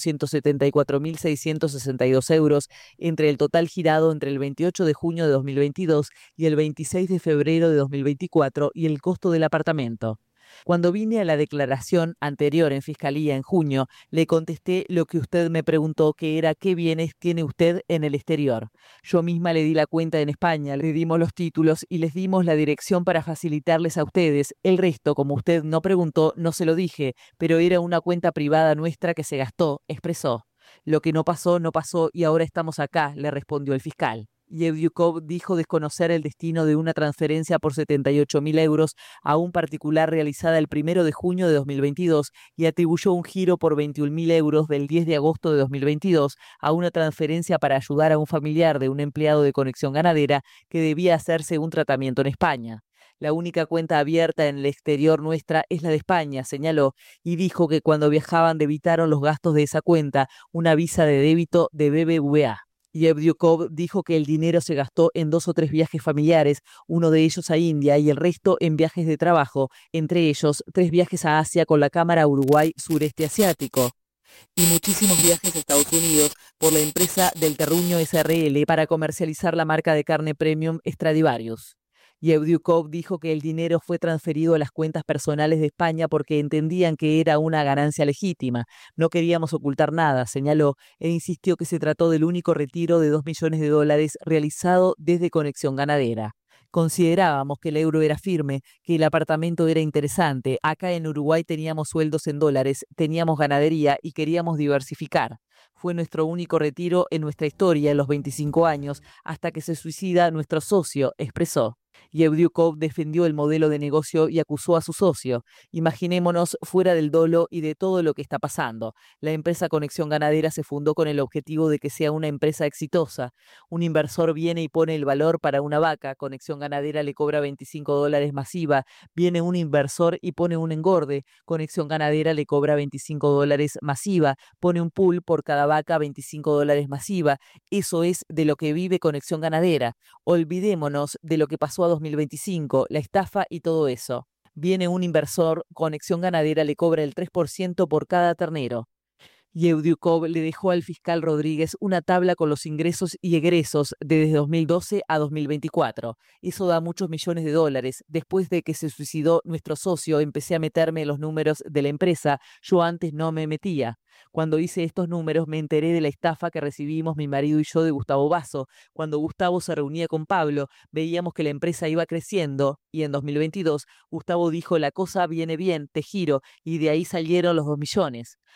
1.174.662 euros entre el total girado entre el 28 de junio de 2022 y el 26 de febrero de 2024 y el costo del apartamento. Cuando vine a la declaración anterior en Fiscalía en junio, le contesté lo que usted me preguntó, que era qué bienes tiene usted en el exterior. Yo misma le di la cuenta en España, le dimos los títulos y les dimos la dirección para facilitarles a ustedes. El resto, como usted no preguntó, no se lo dije, pero era una cuenta privada nuestra que se gastó, expresó. Lo que no pasó, no pasó y ahora estamos acá, le respondió el fiscal. Yevdyukov dijo desconocer el destino de una transferencia por 78.000 euros a un particular realizada el 1 de junio de 2022 y atribuyó un giro por 21.000 euros del 10 de agosto de 2022 a una transferencia para ayudar a un familiar de un empleado de Conexión Ganadera que debía hacerse un tratamiento en España. La única cuenta abierta en el exterior nuestra es la de España, señaló, y dijo que cuando viajaban debitaron los gastos de esa cuenta una visa de débito de BBVA. Yevdyukov dijo que el dinero se gastó en 2 o 3 viajes familiares, uno de ellos a India y el resto en viajes de trabajo, entre ellos 3 viajes a Asia con la Cámara Uruguay Sureste Asiático y muchísimos viajes a Estados Unidos por la empresa del Terruño SRL para comercializar la marca de carne premium Stradivarius. Yevdyukov dijo que el dinero fue transferido a las cuentas personales de España porque entendían que era una ganancia legítima. No queríamos ocultar nada, señaló, e insistió que se trató del único retiro de 2 millones de dólares realizado desde Conexión Ganadera. Considerábamos que el euro era firme, que el apartamento era interesante. Acá en Uruguay teníamos sueldos en dólares, teníamos ganadería y queríamos diversificar. Fue nuestro único retiro en nuestra historia en los 25 años, hasta que se suicida nuestro socio, expresó. Yevdyukov defendió el modelo de negocio y acusó a su socio. Imaginémonos fuera del dolo y de todo lo que está pasando. La empresa Conexión Ganadera se fundó con el objetivo de que sea una empresa exitosa. Un inversor viene y pone el valor para una vaca. Conexión Ganadera le cobra $25 masiva. Viene un inversor y pone un engorde. Conexión Ganadera le cobra $25 masiva. Pone un pool por cada vaca, $25 masiva. Eso es de lo que vive Conexión Ganadera. Olvidémonos de lo que pasó a 2025, la estafa y todo eso. Viene un inversor, Conexión Ganadera le cobra el 3% por cada ternero. Yevdyukov le dejó al fiscal Rodríguez una tabla con los ingresos y egresos desde 2012 a 2024. Eso da muchos millones de dólares. Después de que se suicidó nuestro socio, empecé a meterme en los números de la empresa. Yo antes no me metía. Cuando hice estos números me enteré de la estafa que recibimos mi marido y yo de Gustavo Basso. Cuando Gustavo se reunía con Pablo, veíamos que la empresa iba creciendo y en 2022 Gustavo dijo: la cosa viene bien, te giro, y de ahí salieron los 2 millones.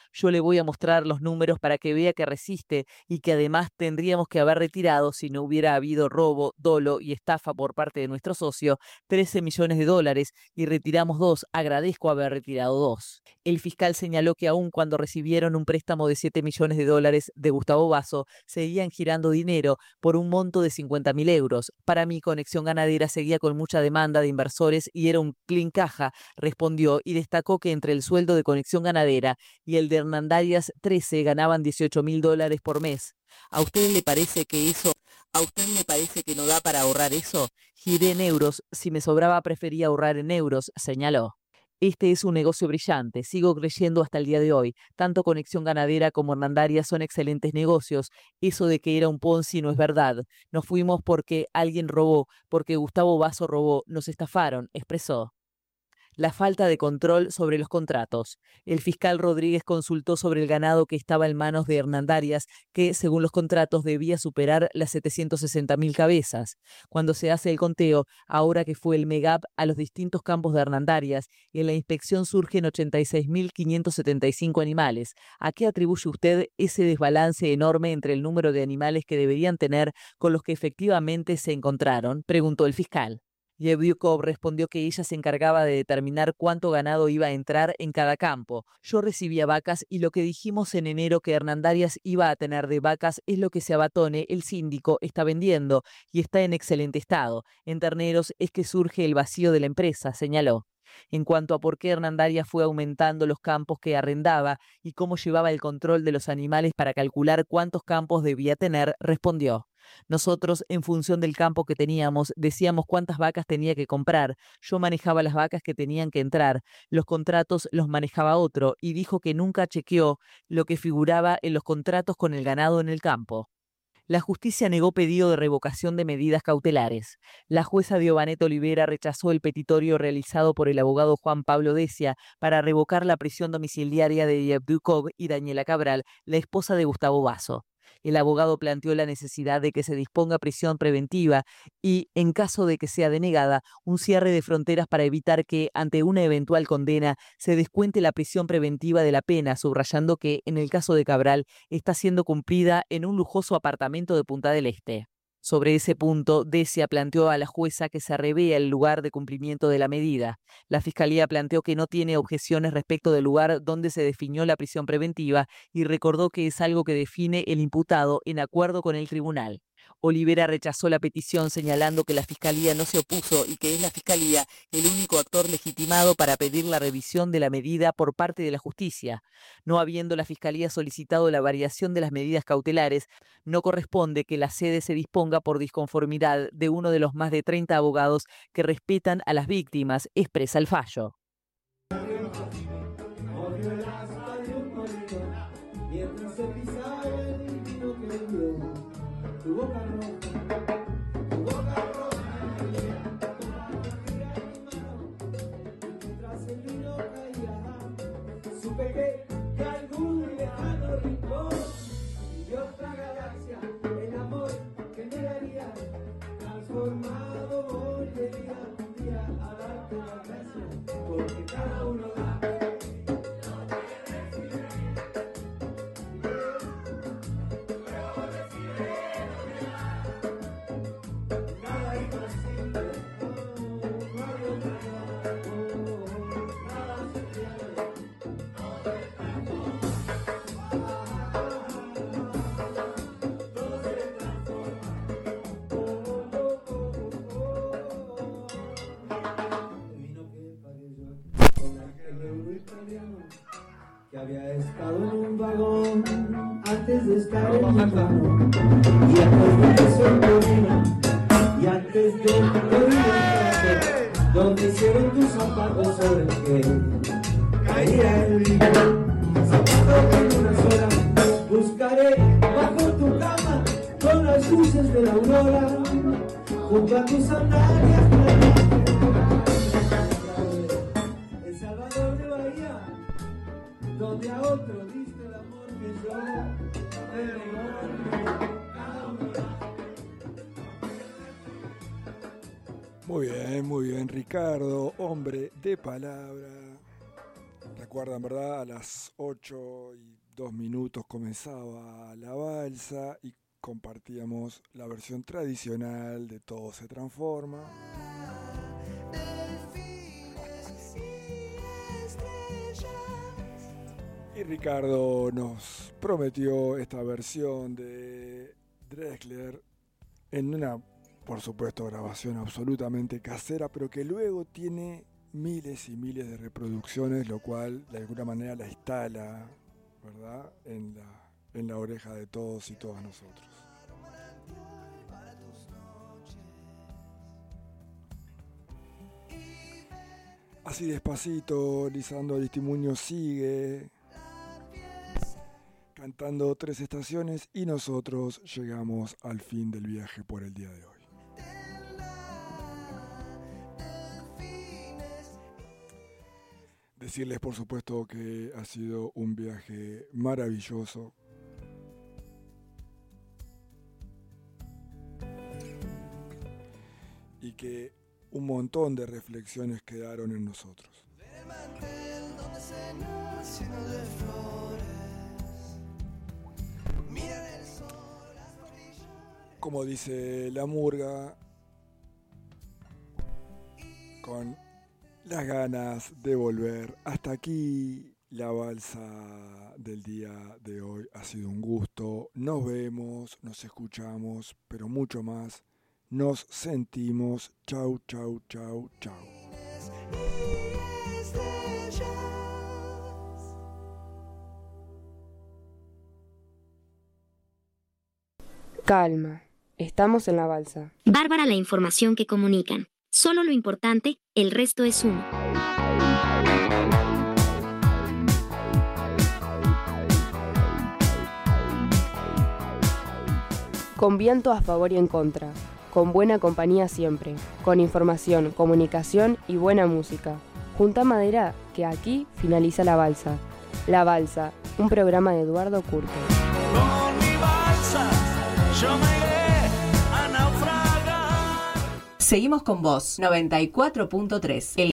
Yo le voy a mostrar los números para que vea que resiste y que además tendríamos que haber retirado, si no hubiera habido robo, dolo y estafa por parte de nuestro socio, $13 millones y retiramos 2. Agradezco haber retirado 2. El fiscal señaló que aun cuando recibieron un préstamo de $7 millones de Gustavo Basso, seguían girando dinero por un monto de 50.000 euros. Para mí, Conexión Ganadera seguía con mucha demanda de inversores y era un clean caja, respondió, y destacó que entre el sueldo de Conexión Ganadera y el de Hernandarias 13 ganaban $18.000 por mes. ¿A usted le parece que no da para ahorrar eso? Giré en euros, si me sobraba prefería ahorrar en euros, señaló. Este es un negocio brillante, sigo creyendo hasta el día de hoy. Tanto Conexión Ganadera como Hernandarias son excelentes negocios. Eso de que era un Ponzi no es verdad. Nos fuimos porque alguien robó, porque Gustavo Basso robó, nos estafaron, expresó. La falta de control sobre los contratos. El fiscal Rodríguez consultó sobre el ganado que estaba en manos de Hernandarias, que, según los contratos, debía superar las 760.000 cabezas. Cuando se hace el conteo, ahora que fue el MEGAP a los distintos campos de Hernandarias, en la inspección surgen 86.575 animales. ¿A qué atribuye usted ese desbalance enorme entre el número de animales que deberían tener con los que efectivamente se encontraron?, preguntó el fiscal. Yevdukov respondió que ella se encargaba de determinar cuánto ganado iba a entrar en cada campo. Yo recibía vacas y lo que dijimos en enero que Hernandarias iba a tener de vacas es lo que Sabatone, el síndico, está vendiendo y está en excelente estado. En terneros es que surge el vacío de la empresa, señaló. En cuanto a por qué Hernandarias fue aumentando los campos que arrendaba y cómo llevaba el control de los animales para calcular cuántos campos debía tener, respondió. Nosotros, en función del campo que teníamos, decíamos cuántas vacas tenía que comprar. Yo manejaba las vacas que tenían que entrar. Los contratos los manejaba otro y dijo que nunca chequeó lo que figuraba en los contratos con el ganado en el campo. La justicia negó pedido de revocación de medidas cautelares. La jueza Diobanet Olivera rechazó el petitorio realizado por el abogado Juan Pablo Decia para revocar la prisión domiciliaria de Yevdukov y Daniela Cabral, la esposa de Gustavo Basso. El abogado planteó la necesidad de que se disponga prisión preventiva y, en caso de que sea denegada, un cierre de fronteras para evitar que, ante una eventual condena, se descuente la prisión preventiva de la pena, subrayando que, en el caso de Cabral, está siendo cumplida en un lujoso apartamento de Punta del Este. Sobre ese punto, Decia planteó a la jueza que se revea el lugar de cumplimiento de la medida. La Fiscalía planteó que no tiene objeciones respecto del lugar donde se definió la prisión preventiva y recordó que es algo que define el imputado en acuerdo con el tribunal. Olivera rechazó la petición señalando que la Fiscalía no se opuso y que es la Fiscalía el único actor legitimado para pedir la revisión de la medida por parte de la justicia. No habiendo la Fiscalía solicitado la variación de las medidas cautelares, no corresponde que la sede se disponga por disconformidad de uno de los más de 30 abogados que respetan a las víctimas, expresa el fallo. Tu boca roja, mientras el vino caía, supe que de algún lejano rincón y de otra galaxia el amor que me daría transformado volvería un día a darte la gracia, porque cada uno da. Que había estado en un vagón antes de estar en mi mano y antes de eso en Torino y antes de Torino donde hicieron tus zapatos sobre el que caía el vino zapatos en una sola buscaré bajo tu cama con las luces de la aurora junto a tus sandalias El Salvador de Bahía donde a otro diste el amor que yo te regalo. Muy bien, Ricardo, hombre de palabra. La Recuerdan, ¿verdad? A las 8:02 comenzaba la balsa y compartíamos la versión tradicional de Todo se transforma. Y Ricardo nos prometió esta versión de Drexler en una, por supuesto, grabación absolutamente casera, pero que luego tiene miles y miles de reproducciones, lo cual de alguna manera la instala, ¿verdad?, en la oreja de todos y todas nosotros. Así despacito, Lisandro Aristimuño sigue cantando 3 estaciones y nosotros llegamos al fin del viaje por el día de hoy. Decirles, por supuesto, que ha sido un viaje maravilloso. Y que un montón de reflexiones quedaron en nosotros. Como dice la murga, con las ganas de volver. Hasta aquí la balsa del día de hoy. Ha sido un gusto. Nos vemos, nos escuchamos, pero mucho más. Nos sentimos. Chau, chau, chau, chau. Calma, estamos en la balsa. Bárbara la información que comunican. Solo lo importante, el resto es humo. Con viento a favor y en contra. Con buena compañía siempre. Con información, comunicación y buena música. Junta madera que aquí finaliza la balsa. La balsa, un programa de Eduardo Curto. Con mi balsa, yo me iré a naufragar. Seguimos con vos, 94.3.